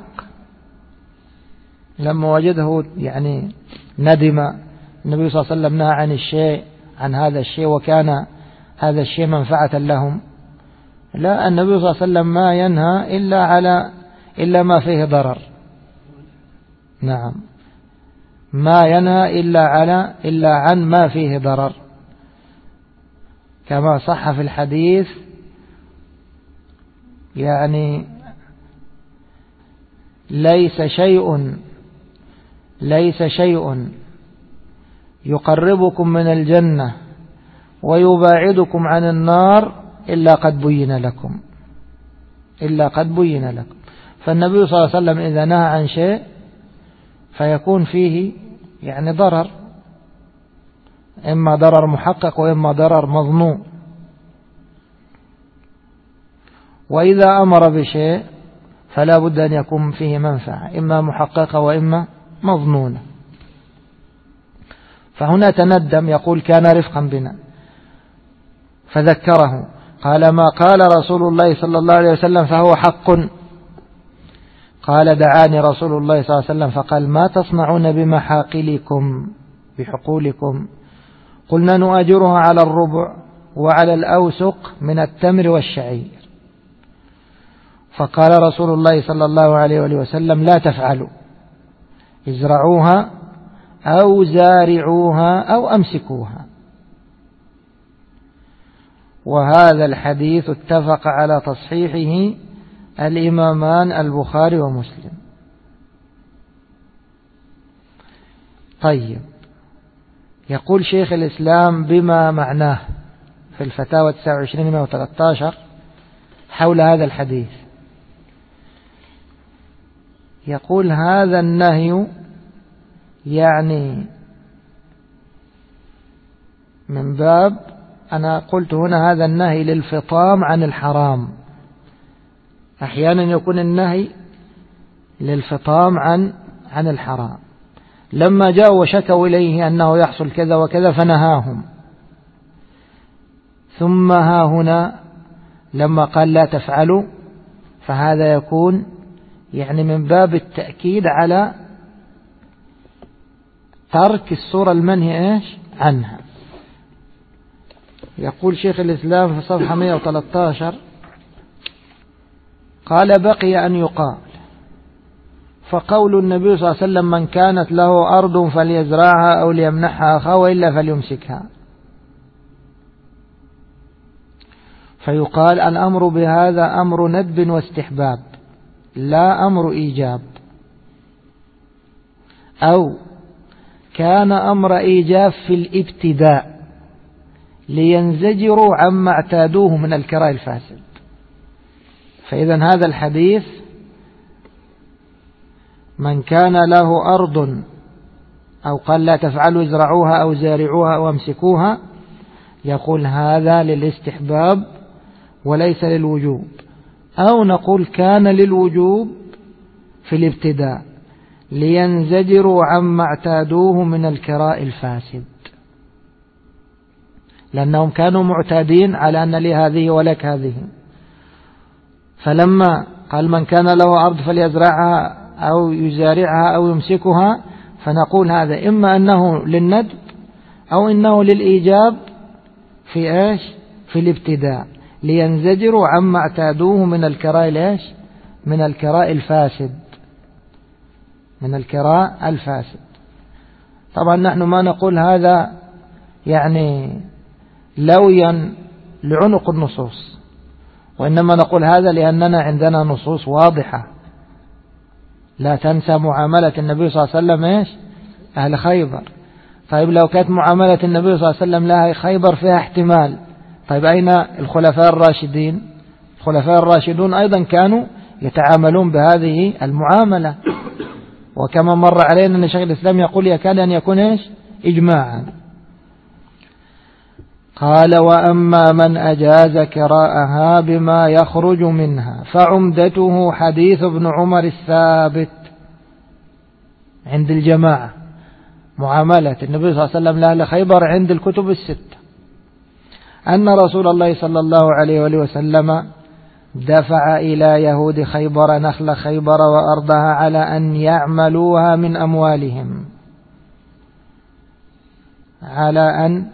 لما وجده يعني ندم. النبي صلى الله عليه وسلم نهى عن الشيء، عن هذا الشيء، وكان هذا الشيء منفعة لهم. لا، النبي صلى الله عليه وسلم ما ينهى إلا ما فيه ضرر. نعم، ما ينهى إلا عن ما فيه ضرر، كما صح في الحديث. يعني ليس شيء يقربكم من الجنة ويباعدكم عن النار إلا قد بين لكم. فالنبي صلى الله عليه وسلم إذا نهى عن شيء فيكون فيه يعني ضرر، إما ضرر محقق وإما ضرر مظنون. وإذا أمر بشيء فلا بد أن يكون فيه منفعة، إما محققة وإما مظنونة. فهنا تندم، يقول: كان رفقا بنا، فذكره. قال: ما قال رسول الله صلى الله عليه وسلم فهو حق. قال: دعاني رسول الله صلى الله عليه وسلم فقال: ما تصنعون بمحاقلكم، بحقولكم؟ قلنا نؤجرها على الربع وعلى الأوسق من التمر والشعير. فقال رسول الله صلى الله عليه وسلم لا تفعلوا، ازرعوها أو زارعوها أو أمسكوها. وهذا الحديث اتفق على تصحيحه الإمامان البخاري ومسلم. طيب، يقول شيخ الإسلام بما معناه في الفتاوى 29-113 حول هذا الحديث. يقول هذا النهي يعني من باب، أنا قلت هنا هذا النهي للفطام عن الحرام. أحيانا يكون النهي للفطام عن الحرام. لما جاءوا وشكوا إليه أنه يحصل كذا وكذا فنهاهم. ثم ها هنا لما قال لا تفعلوا، فهذا يكون يعني من باب التأكيد على ترك الصورة المنهي عنها. يقول شيخ الإسلام في صفحة 113 قال بقي أن يقال فقول النبي صلى الله عليه وسلم من كانت له أرض فليزرعها أو ليمنحها أخاه وإلا فليمسكها. فيقال الأمر بهذا أمر ندب واستحباب لا أمر إيجاب، أو كان أمر إيجاب في الابتداء لينزجروا عما اعتادوه من الكراء الفاسد. فإذا هذا الحديث من كان له أرض أو قال لا تفعلوا ازرعوها أو زارعوها أو امسكوها، يقول هذا للاستحباب وليس للوجوب، أو نقول كان للوجوب في الابتداء لينزجروا عما اعتادوه من الكراء الفاسد، لأنهم كانوا معتادين على أن لي هذه ولك هذه. فلما قال من كان له أرض فليزرعها أو يزارعها أو يمسكها، فنقول هذا إما أنه للندب أو إنه للإيجاب في في الابتداء لينزجروا عما اعتادوه من الكراء من الكراء الفاسد. طبعا نحن ما نقول هذا يعني لويا لعنق النصوص، وإنما نقول هذا لأننا عندنا نصوص واضحة. لا تنسى معاملة النبي صلى الله عليه وسلم أهل خيبر. طيب لو كانت معاملة النبي صلى الله عليه وسلم لها خيبر فيها احتمال، طيب أين الخلفاء الراشدين؟ الخلفاء الراشدون أيضا كانوا يتعاملون بهذه المعاملة، وكما مر علينا أن شيخ الإسلام يقول يكاد أن يكون إجماعا. قال وأما من أجاز كراءها بما يخرج منها فعمدته حديث ابن عمر الثابت عند الجماعة، معاملة النبي صلى الله عليه وسلم لأهل خيبر عند الكتب الستة، أن رسول الله صلى الله عليه وسلم دفع إلى يهود خيبر نخل خيبر وأرضها على أن يعملوها من أموالهم، على أن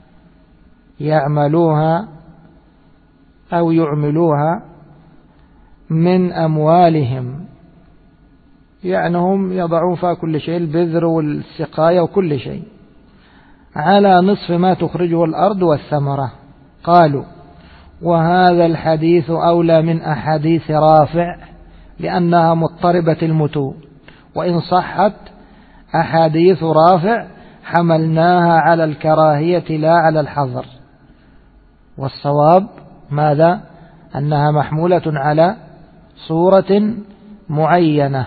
يعملوها أو يعملوها من أموالهم، يعني هم يضعون فيها كل شيء، البذر والسقاية وكل شيء، على نصف ما تخرجه الأرض والثمرة. قالوا وهذا الحديث أولى من أحاديث رافع لأنها مضطربة المتون، وإن صحت أحاديث رافع حملناها على الكراهية لا على الحظر. والصواب ماذا؟ أنها محمولة على صورة معينة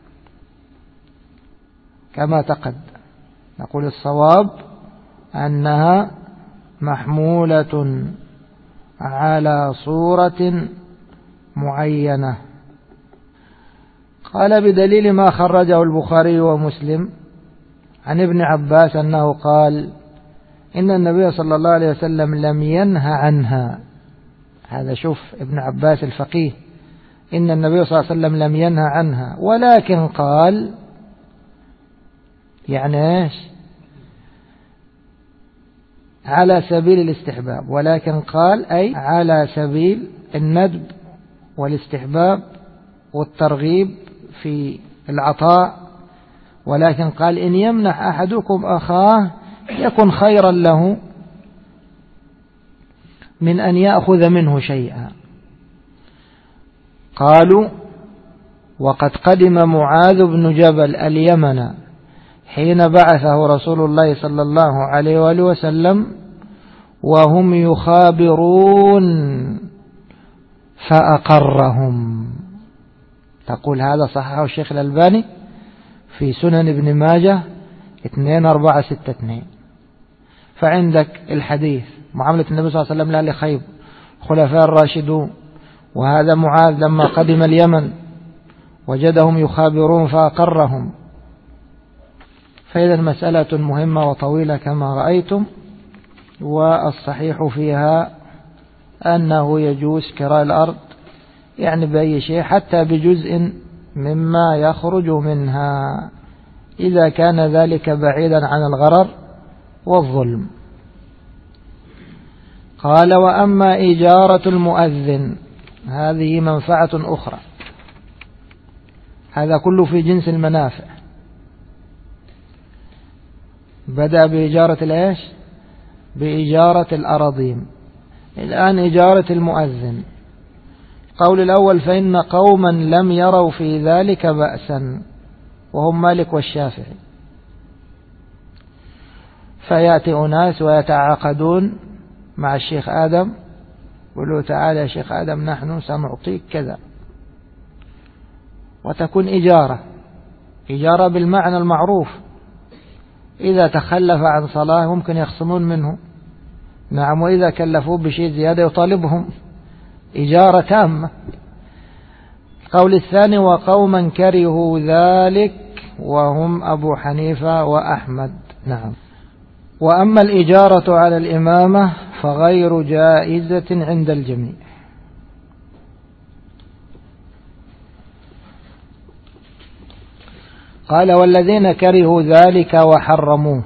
كما تقدم. نقول الصواب أنها محمولة على صورة معينة. قال بدليل ما خرجه البخاري ومسلم عن ابن عباس أنه قال إن النبي صلى الله عليه وسلم لم ينهى عنها. هذا شوف ابن عباس الفقيه، إن النبي صلى الله عليه وسلم لم ينهى عنها، ولكن قال يعني على سبيل الاستحباب، ولكن قال أي على سبيل الندب والاستحباب والترغيب في العطاء، ولكن قال إن يمنح أحدكم أخاه يكن خيرا له من أن يأخذ منه شيئا. قالوا وقد قدم معاذ بن جبل اليمن حين بعثه رسول الله صلى الله عليه وآله وسلم وهم يخابرون فأقرهم. تقول هذا صححه الشيخ الألباني في سنن ابن ماجه 2462. فعندك الحديث معاملة النبي صلى الله عليه وسلم لأهل خيبر خلفاء الراشدون، وهذا معاذ لما قدم اليمن وجدهم يخابرون فأقرهم. فإذا مسألة مهمة وطويلة كما رأيتم، والصحيح فيها أنه يجوز كراء الأرض يعني بأي شيء حتى بجزء مما يخرج منها إذا كان ذلك بعيدا عن الغرر والظلم. قال وأما إجارة المؤذن هذه منفعة أخرى، هذا كله في جنس المنافع. بدأ بإجارة الإيش؟ بإجارة الأراضين، الآن إجارة المؤذن. قول الأول فإن قوما لم يروا في ذلك بأسا، وهم مالك والشافعي. فيأتي أناس ويتعاقدون مع الشيخ آدم، يقولوا تعالى يا شيخ آدم نحن سنعطيك كذا، وتكون إجارة بالمعنى المعروف. إذا تخلف عن صلاة ممكن يخصمون منه، نعم، وإذا كلفوه بشيء زيادة يطالبهم، إجارة تامة. القول الثاني وقوما كرهوا ذلك وهم أبو حنيفة وأحمد. نعم. وأما الإجارة على الإمامة فغير جائزة عند الجميع. قال والذين كرهوا ذلك وحرموه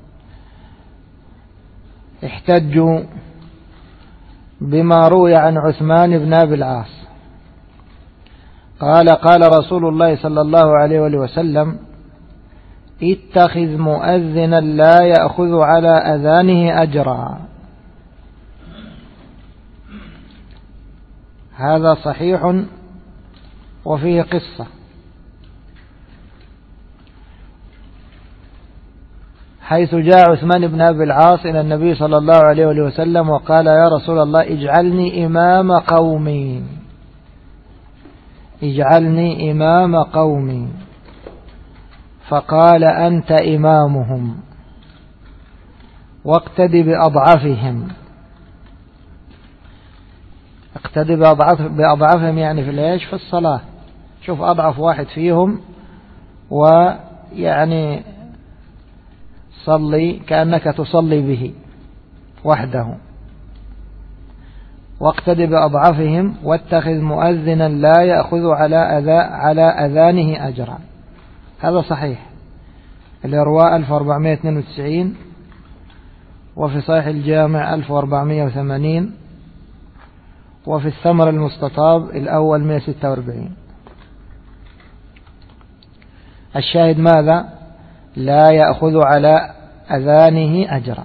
احتجوا بما روي عن عثمان بن أبي العاص قال قال رسول الله صلى الله عليه وسلم اتخذ مؤذنا لا يأخذ على أذانه أجرا. هذا صحيح وفيه قصة، حيث جاء عثمان بن أبي العاص إلى النبي صلى الله عليه وسلم وقال يا رسول الله اجعلني إمام قومي، اجعلني إمام قومي. فقال أنت إمامهم واقتد بأضعفهم. اقتد بأضعفهم يعني في الإيش؟ في الصلاة. شوف أضعف واحد فيهم ويعني صلي كأنك تصلي به وحده. واقتد بأضعفهم واتخذ مؤذنا لا يأخذ على أذانه أجرا. هذا صحيح. الإرواء 1492، وفي صحيح الجامع 1480، وفي الثمر المستطاب الأول 146. الشاهد ماذا؟ لا يأخذ على أذانه أجرا.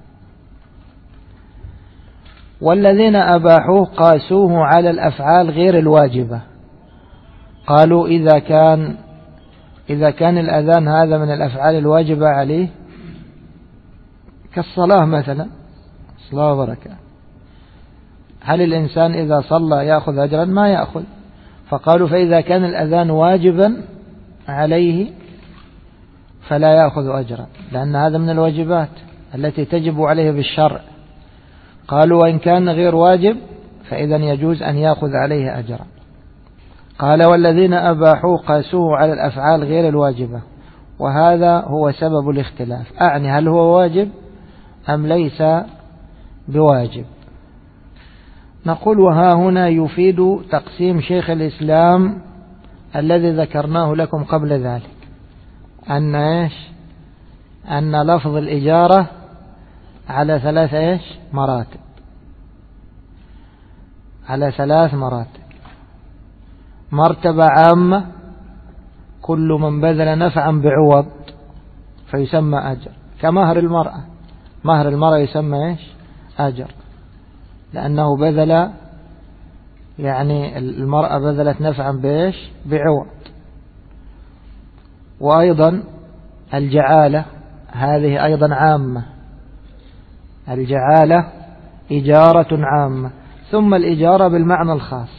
والذين أباحوه قاسوه على الأفعال غير الواجبة. قالوا إذا كان الأذان هذا من الأفعال الواجبة عليه كالصلاة مثلا، صلاة وبركة، هل الإنسان إذا صلى يأخذ أجرا؟ ما يأخذ. فقالوا فإذا كان الأذان واجبا عليه فلا يأخذ أجرا، لأن هذا من الواجبات التي تجب عليه بالشرع. قالوا وإن كان غير واجب فإذا يجوز أن يأخذ عليه أجرا. قال والذين أباحوا قاسوه على الأفعال غير الواجبة، وهذا هو سبب الاختلاف، أعني هل هو واجب أم ليس بواجب. نقول وها هنا يفيد تقسيم شيخ الإسلام الذي ذكرناه لكم قبل ذلك، أن لفظ الإجارة على 3 مراتب، على 3 مراتب. مرتبة عامة، كل من بذل نفعا بعوض فيسمى أجر، كمهر المرأة. مهر المرأة يسمى أجر، لأنه بذل، يعني المرأة بذلت نفعا بعوض. وأيضا الجعالة هذه أيضا عامة، الجعالة إجارة عامة. ثم الإجارة بالمعنى الخاص.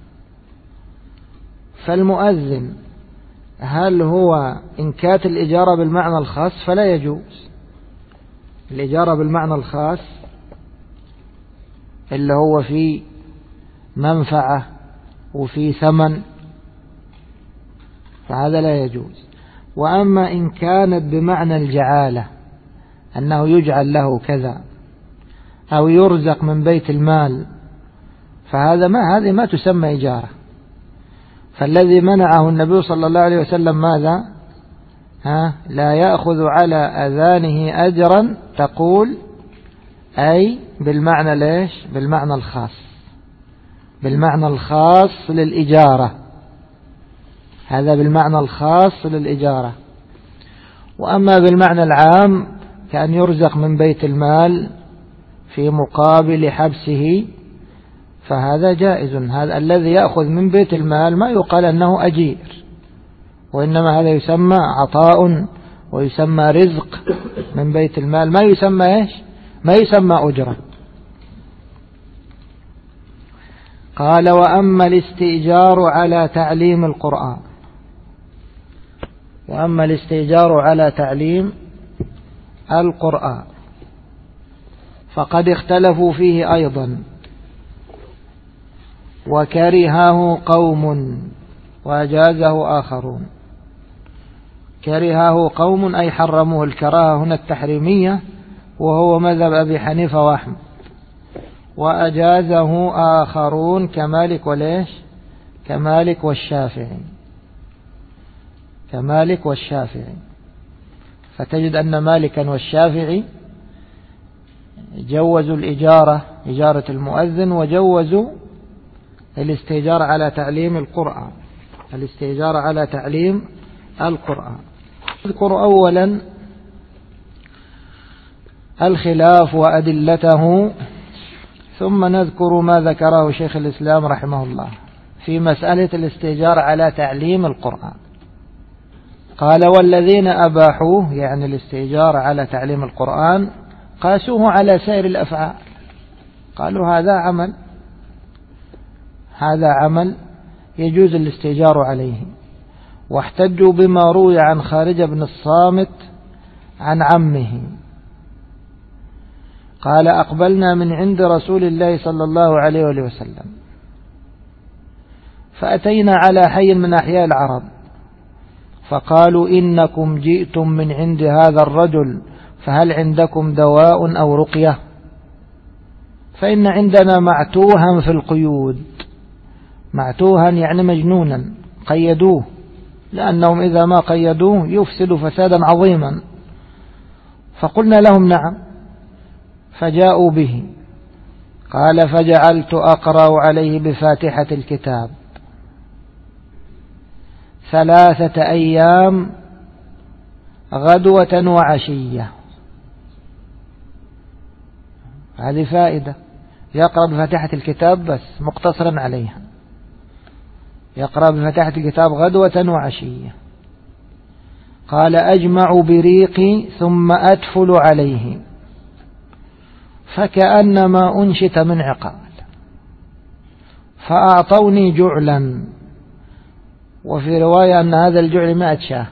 فالمؤذن هل هو إن كانت الإجارة بالمعنى الخاص فلا يجوز. الإجارة بالمعنى الخاص اللي هو فيه منفعة وفيه ثمن، فهذا لا يجوز. وأما إن كانت بمعنى الجعالة أنه يجعل له كذا أو يرزق من بيت المال، فهذا هذه ما تسمى إجارة. فالذي منعه النبي صلى الله عليه وسلم ماذا؟ لا يأخذ على أذانه أجرا، تقول أي بالمعنى بالمعنى الخاص، بالمعنى الخاص للإجارة، هذا بالمعنى الخاص للإجارة. وأما بالمعنى العام كأن يرزق من بيت المال في مقابل حبسه فهذا جائز. هذا الذي يأخذ من بيت المال ما يقال أنه أجير، وإنما هذا يسمى عطاء ويسمى رزق من بيت المال، ما يسمى ما يسمى أجرة. قال وأما الاستئجار على تعليم القرآن، وأما الاستئجار على تعليم القرآن فقد اختلفوا فيه أيضا، وكرهه قوم وأجازه آخرون. كرهه قوم أي حرموه، الكراهة هنا التحريمية، وهو مذهب أبي حنيفة وأحمد. وأجازه آخرون كمالك كمالك والشافعي، كمالك والشافعي. فتجد أن مالكا والشافعي جوزوا الإجارة، إجارة المؤذن، وجوزوا الاستئجار على تعليم القرآن، الاستئجار على تعليم القرآن. نذكر أولا الخلاف وأدلته، ثم نذكر ما ذكره شيخ الإسلام رحمه الله في مسألة الاستئجار على تعليم القرآن. قال والذين أباحوه، يعني الاستئجار على تعليم القرآن، قاسوه على سائر الأفعال، قالوا هذا عمل يجوز الاستئجار عليه. واحتجوا بما روي عن خارجة بن الصامت عن عمه قال أقبلنا من عند رسول الله صلى الله عليه وسلم فأتينا على حي من أحياء العرب فقالوا إنكم جئتم من عند هذا الرجل فهل عندكم دواء أو رقية؟ فإن عندنا معتوها في القيود. معتوها يعني مجنونا، قيدوه، لأنهم إذا ما قيدوه يفسد فسادا عظيما. فقلنا لهم نعم، فجاءوا به. قال فجعلت أقرأ عليه بفاتحة الكتاب 3 أيام غدوة وعشية. هذه فائدة، يقرأ بفاتحة الكتاب بس مقتصرا عليها، يقرأ بفاتحة الكتاب غدوة وعشية. قال أجمع بريقي ثم أدفل عليه فكأنما أنشت من عقال، فأعطوني جعلا، وفي رواية أن هذا الجعل 100 شاة.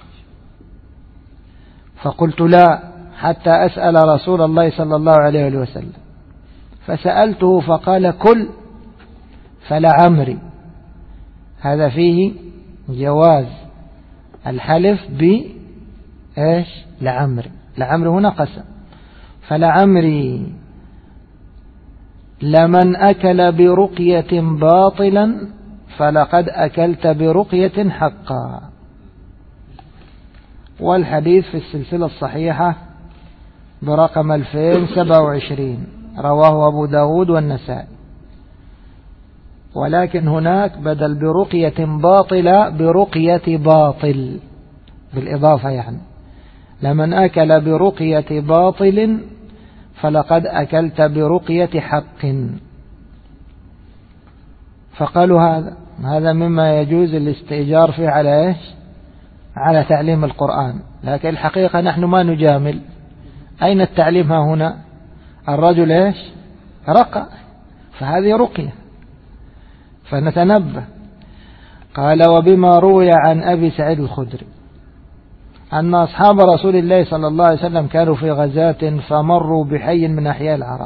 فقلت لا حتى أسأل رسول الله صلى الله عليه وسلم، فسألته فقال كل، فلعمري. هذا فيه جواز الحلف لعمري. لعمري هنا قسم. فلعمري لمن أكل برقية باطلا فلقد أكلت برقية حقا. والحديث في السلسلة الصحيحة برقم 2027 رواه أبو داود والنسائي. ولكن هناك بدل برقية باطلة برقية باطل بالإضافة، يعني لمن أكل برقية باطل فلقد أكلت برقية حق. فقالوا هذا مما يجوز الاستئجار فيه على إيش؟ على تعليم القرآن. لكن الحقيقة نحن ما نجامل. أين التعليم ها هنا؟ الرجل إيش؟ رقى، فهذه رقية، فنتنبه. قال وبما روي عن أبي سعيد الخدري أن أصحاب رسول الله صلى الله عليه وسلم كانوا في غزاة فمروا بحي من أحياء العرب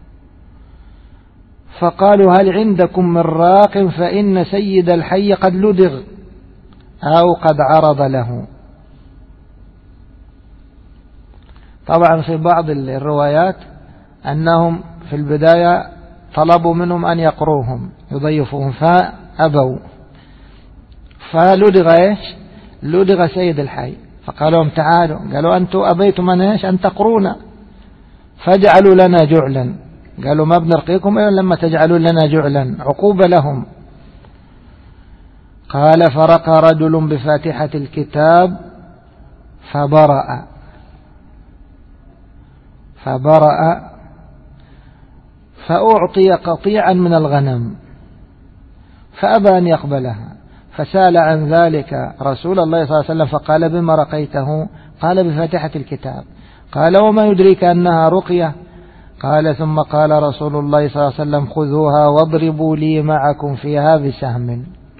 فقالوا هل عندكم من راق فإن سيد الحي قد لدغ أو قد عرض له. طبعا في بعض الروايات أنهم في البداية طلبوا منهم أن يقروهم يضيفوهم فأبوا، فلدغ إيش؟ لدغ سيد الحي، فقالوا لهم تعالوا، قالوا أنتم أبيتم أن تقرونا فاجعلوا لنا جعلا. قالوا ما بنرقيكم إلا لما تجعلوا لنا جعلا، عقوبة لهم. قال فرقى رجل بفاتحة الكتاب فبرأ فأعطي قطيعا من الغنم فأبى أن يقبلها، فسأل عن ذلك رسول الله صلى الله عليه وسلم فقال بما رقيته؟ قال بفاتحة الكتاب. قال وما يدريك أنها رقية؟ قال ثم قال رسول الله صلى الله عليه وسلم خذوها واضربوا لي معكم فيها بسهم.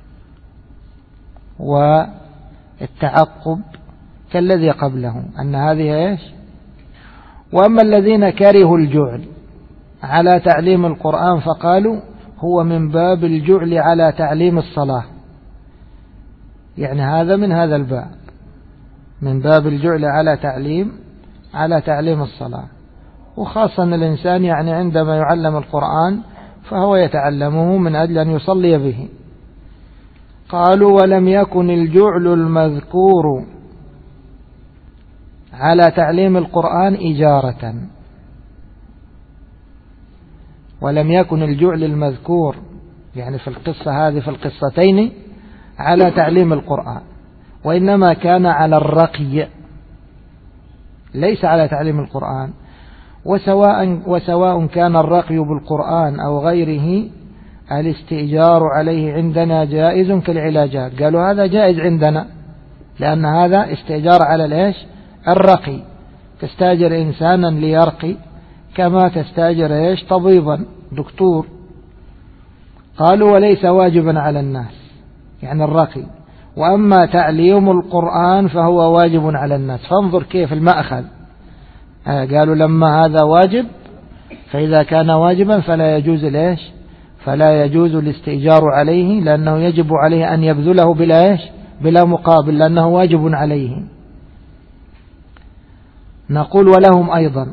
والتعقب كالذي قبله أن هذه إيش؟ وأما الذين كرهوا الجعل على تعليم القرآن فقالوا هو من باب الجعل على تعليم الصلاة، يعني هذا من هذا الباب، من باب الجعل على تعليم الصلاة. وخاصة الإنسان يعني عندما يعلم القرآن فهو يتعلمه من أجل أن يصلي به. قالوا ولم يكن الجعل المذكور على تعليم القرآن إجارة، ولم يكن الجعل المذكور يعني في القصة هذه في القصتين على تعليم القرآن، وإنما كان على الرقي ليس على تعليم القرآن. وسواء كان الرقي بالقرآن أو غيره الاستئجار عليه عندنا جائز كالعلاجات. قالوا هذا جائز عندنا لأن هذا استئجار على الإيش؟ الرقي، تستاجر إنسانا ليرقي كما تستاجر إيش؟ طبيبا دكتور. قالوا وليس واجبا على الناس يعني الرقي، وأما تعليم القرآن فهو واجب على الناس. فانظر كيف المأخذ، قالوا لما هذا واجب فإذا كان واجبا فلا يجوز الإيش؟ فلا يجوز الاستئجار عليه، لأنه يجب عليه أن يبذله بلا إيش؟ بلا مقابل، لأنه واجب عليه. نقول ولهم أيضا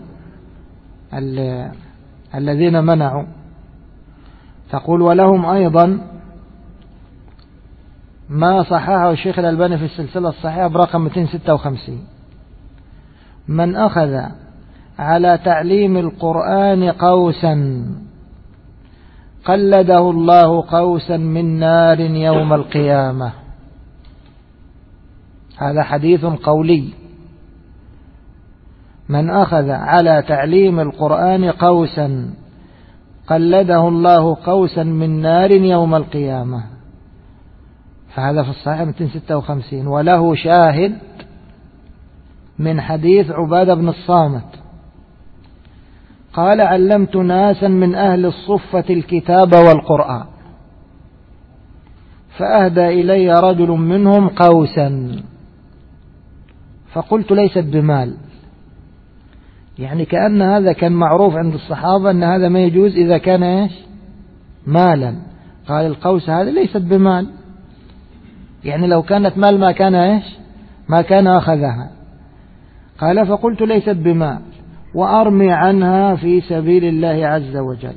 الذين منعوا، تقول ولهم أيضا ما صححه الشيخ الألباني في السلسلة الصحيحة برقم 256: من أخذ على تعليم القرآن قوسا قلده الله قوسا من نار يوم القيامة. هذا حديث قولي. من أخذ على تعليم القرآن قوسا قلده الله قوسا من نار يوم القيامة، فهذا في الصحيح 256. وله شاهد من حديث عبادة بن الصامت قال علمت ناسا من أهل الصفة الكتاب والقرآن فأهدى إلي رجل منهم قوسا فقلت ليست بمال، يعني كأن هذا كان معروف عند الصحابة أن هذا ما يجوز إذا كان إيش؟ مالا. قال القوس هذا ليست بمال، يعني لو كانت مال ما كان إيش؟ ما كان أخذها. قال فقلت ليست بمال وأرمي عنها في سبيل الله عز وجل.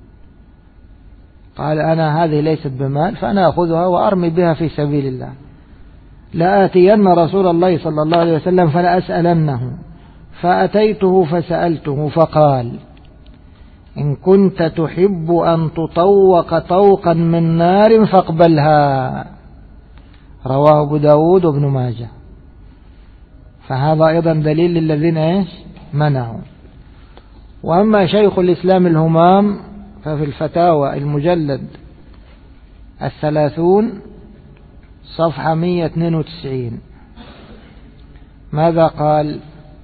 قال أنا هذه ليست بمال فأنا أخذها وأرمي بها في سبيل الله. لآتين رسول الله صلى الله عليه وسلم فلأسألنه فأتيته فسألته فقال: إن كنت تحب أن تطوق طوقا من نار فاقبلها. رواه أبو داود وابن ماجه. فهذا أيضا دليل للذين منعوا. وأما شيخ الإسلام الهمام ففي الفتاوى المجلد 30 صفحة 192 ماذا قال؟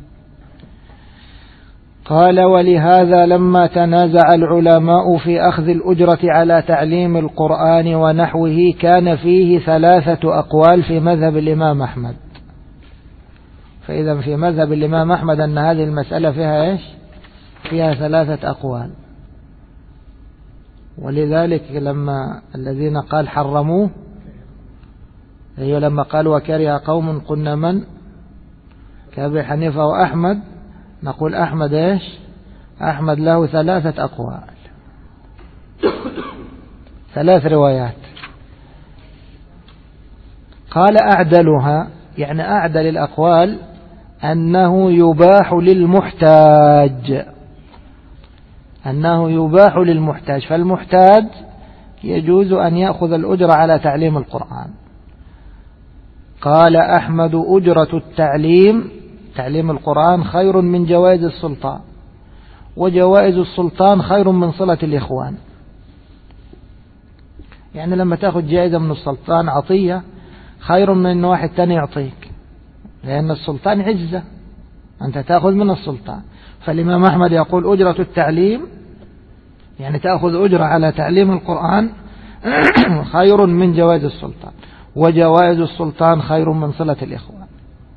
قال: ولهذا لما تنازع العلماء في أخذ الأجرة على تعليم القرآن ونحوه كان فيه 3 أقوال في مذهب الإمام أحمد. فإذا في مذهب الإمام أحمد أن هذه المسألة فيها فيها 3 أقوال. ولذلك لما الذين قال حرموه لما قال وكره قوم قلنا من كأبي حنيفة وأحمد، نقول أحمد أحمد له 3 أقوال، 3 روايات. قال أعدلها، يعني أعدل الأقوال أنه يباح للمحتاج، أنه يباح للمحتاج، فالمحتاج يجوز أن يأخذ الأجرة على تعليم القرآن. قال أحمد: أجرة تعليم القرآن خير من جوائز السلطان، وجوائز السلطان خير من صلة الإخوان. يعني لما تأخذ جائزة من السلطان عطية خير من أن واحد تاني يعطيك، لأن السلطان عزة، أنت تأخذ من السلطان. فالإمام أحمد يقول أجرة التعليم، يعني تأخذ أجرة على تعليم القرآن خير من جوائز السلطان، وجوائز السلطان خير من صلة الإخوان.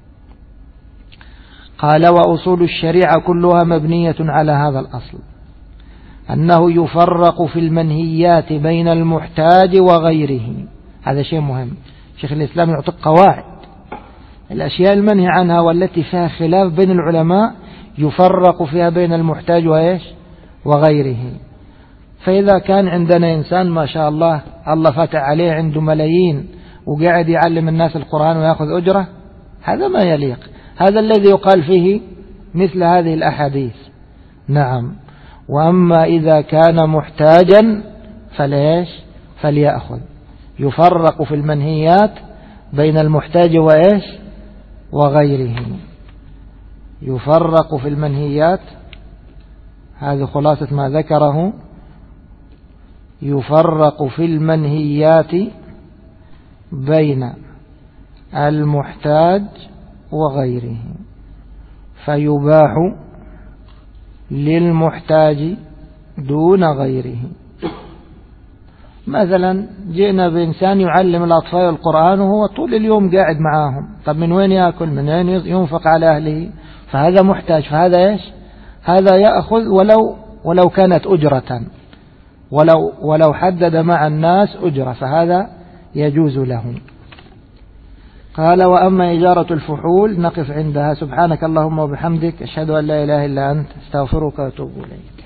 قال: وأصول الشريعة كلها مبنية على هذا الأصل، أنه يفرق في المنهيات بين المحتاج وغيره. هذا شيء مهم. شيخ الإسلام يعطيك قواعد، الأشياء المنهي عنها والتي فيها خلاف بين العلماء يفرق فيها بين المحتاج وغيره. فإذا كان عندنا إنسان ما شاء الله الله فتح عليه عنده ملايين وقاعد يعلم الناس القرآن ويأخذ أجرة، هذا ما يليق، هذا الذي يقال فيه مثل هذه الأحاديث. نعم. وأما إذا كان محتاجا فليأخذ. يفرق في المنهيات بين المحتاج وغيره. يفرق في المنهيات، هذه خلاصة ما ذكره. يفرق في المنهيات بين المحتاج وغيره، فيباح للمحتاج دون غيره. مثلا جئنا بإنسان يعلم الأطفال القرآن وهو طول اليوم قاعد معاهم، طب من وين يأكل؟ من وين ينفق على أهله؟ فهذا محتاج، فهذا هذا يأخذ ولو كانت أجرة، ولو حدد مع الناس أجرة فهذا يجوز له. قال: وأما إجارة الفحول نقف عندها. سبحانك اللهم وبحمدك، أشهد أن لا إله إلا أنت، استغفرك وأتوب إليك.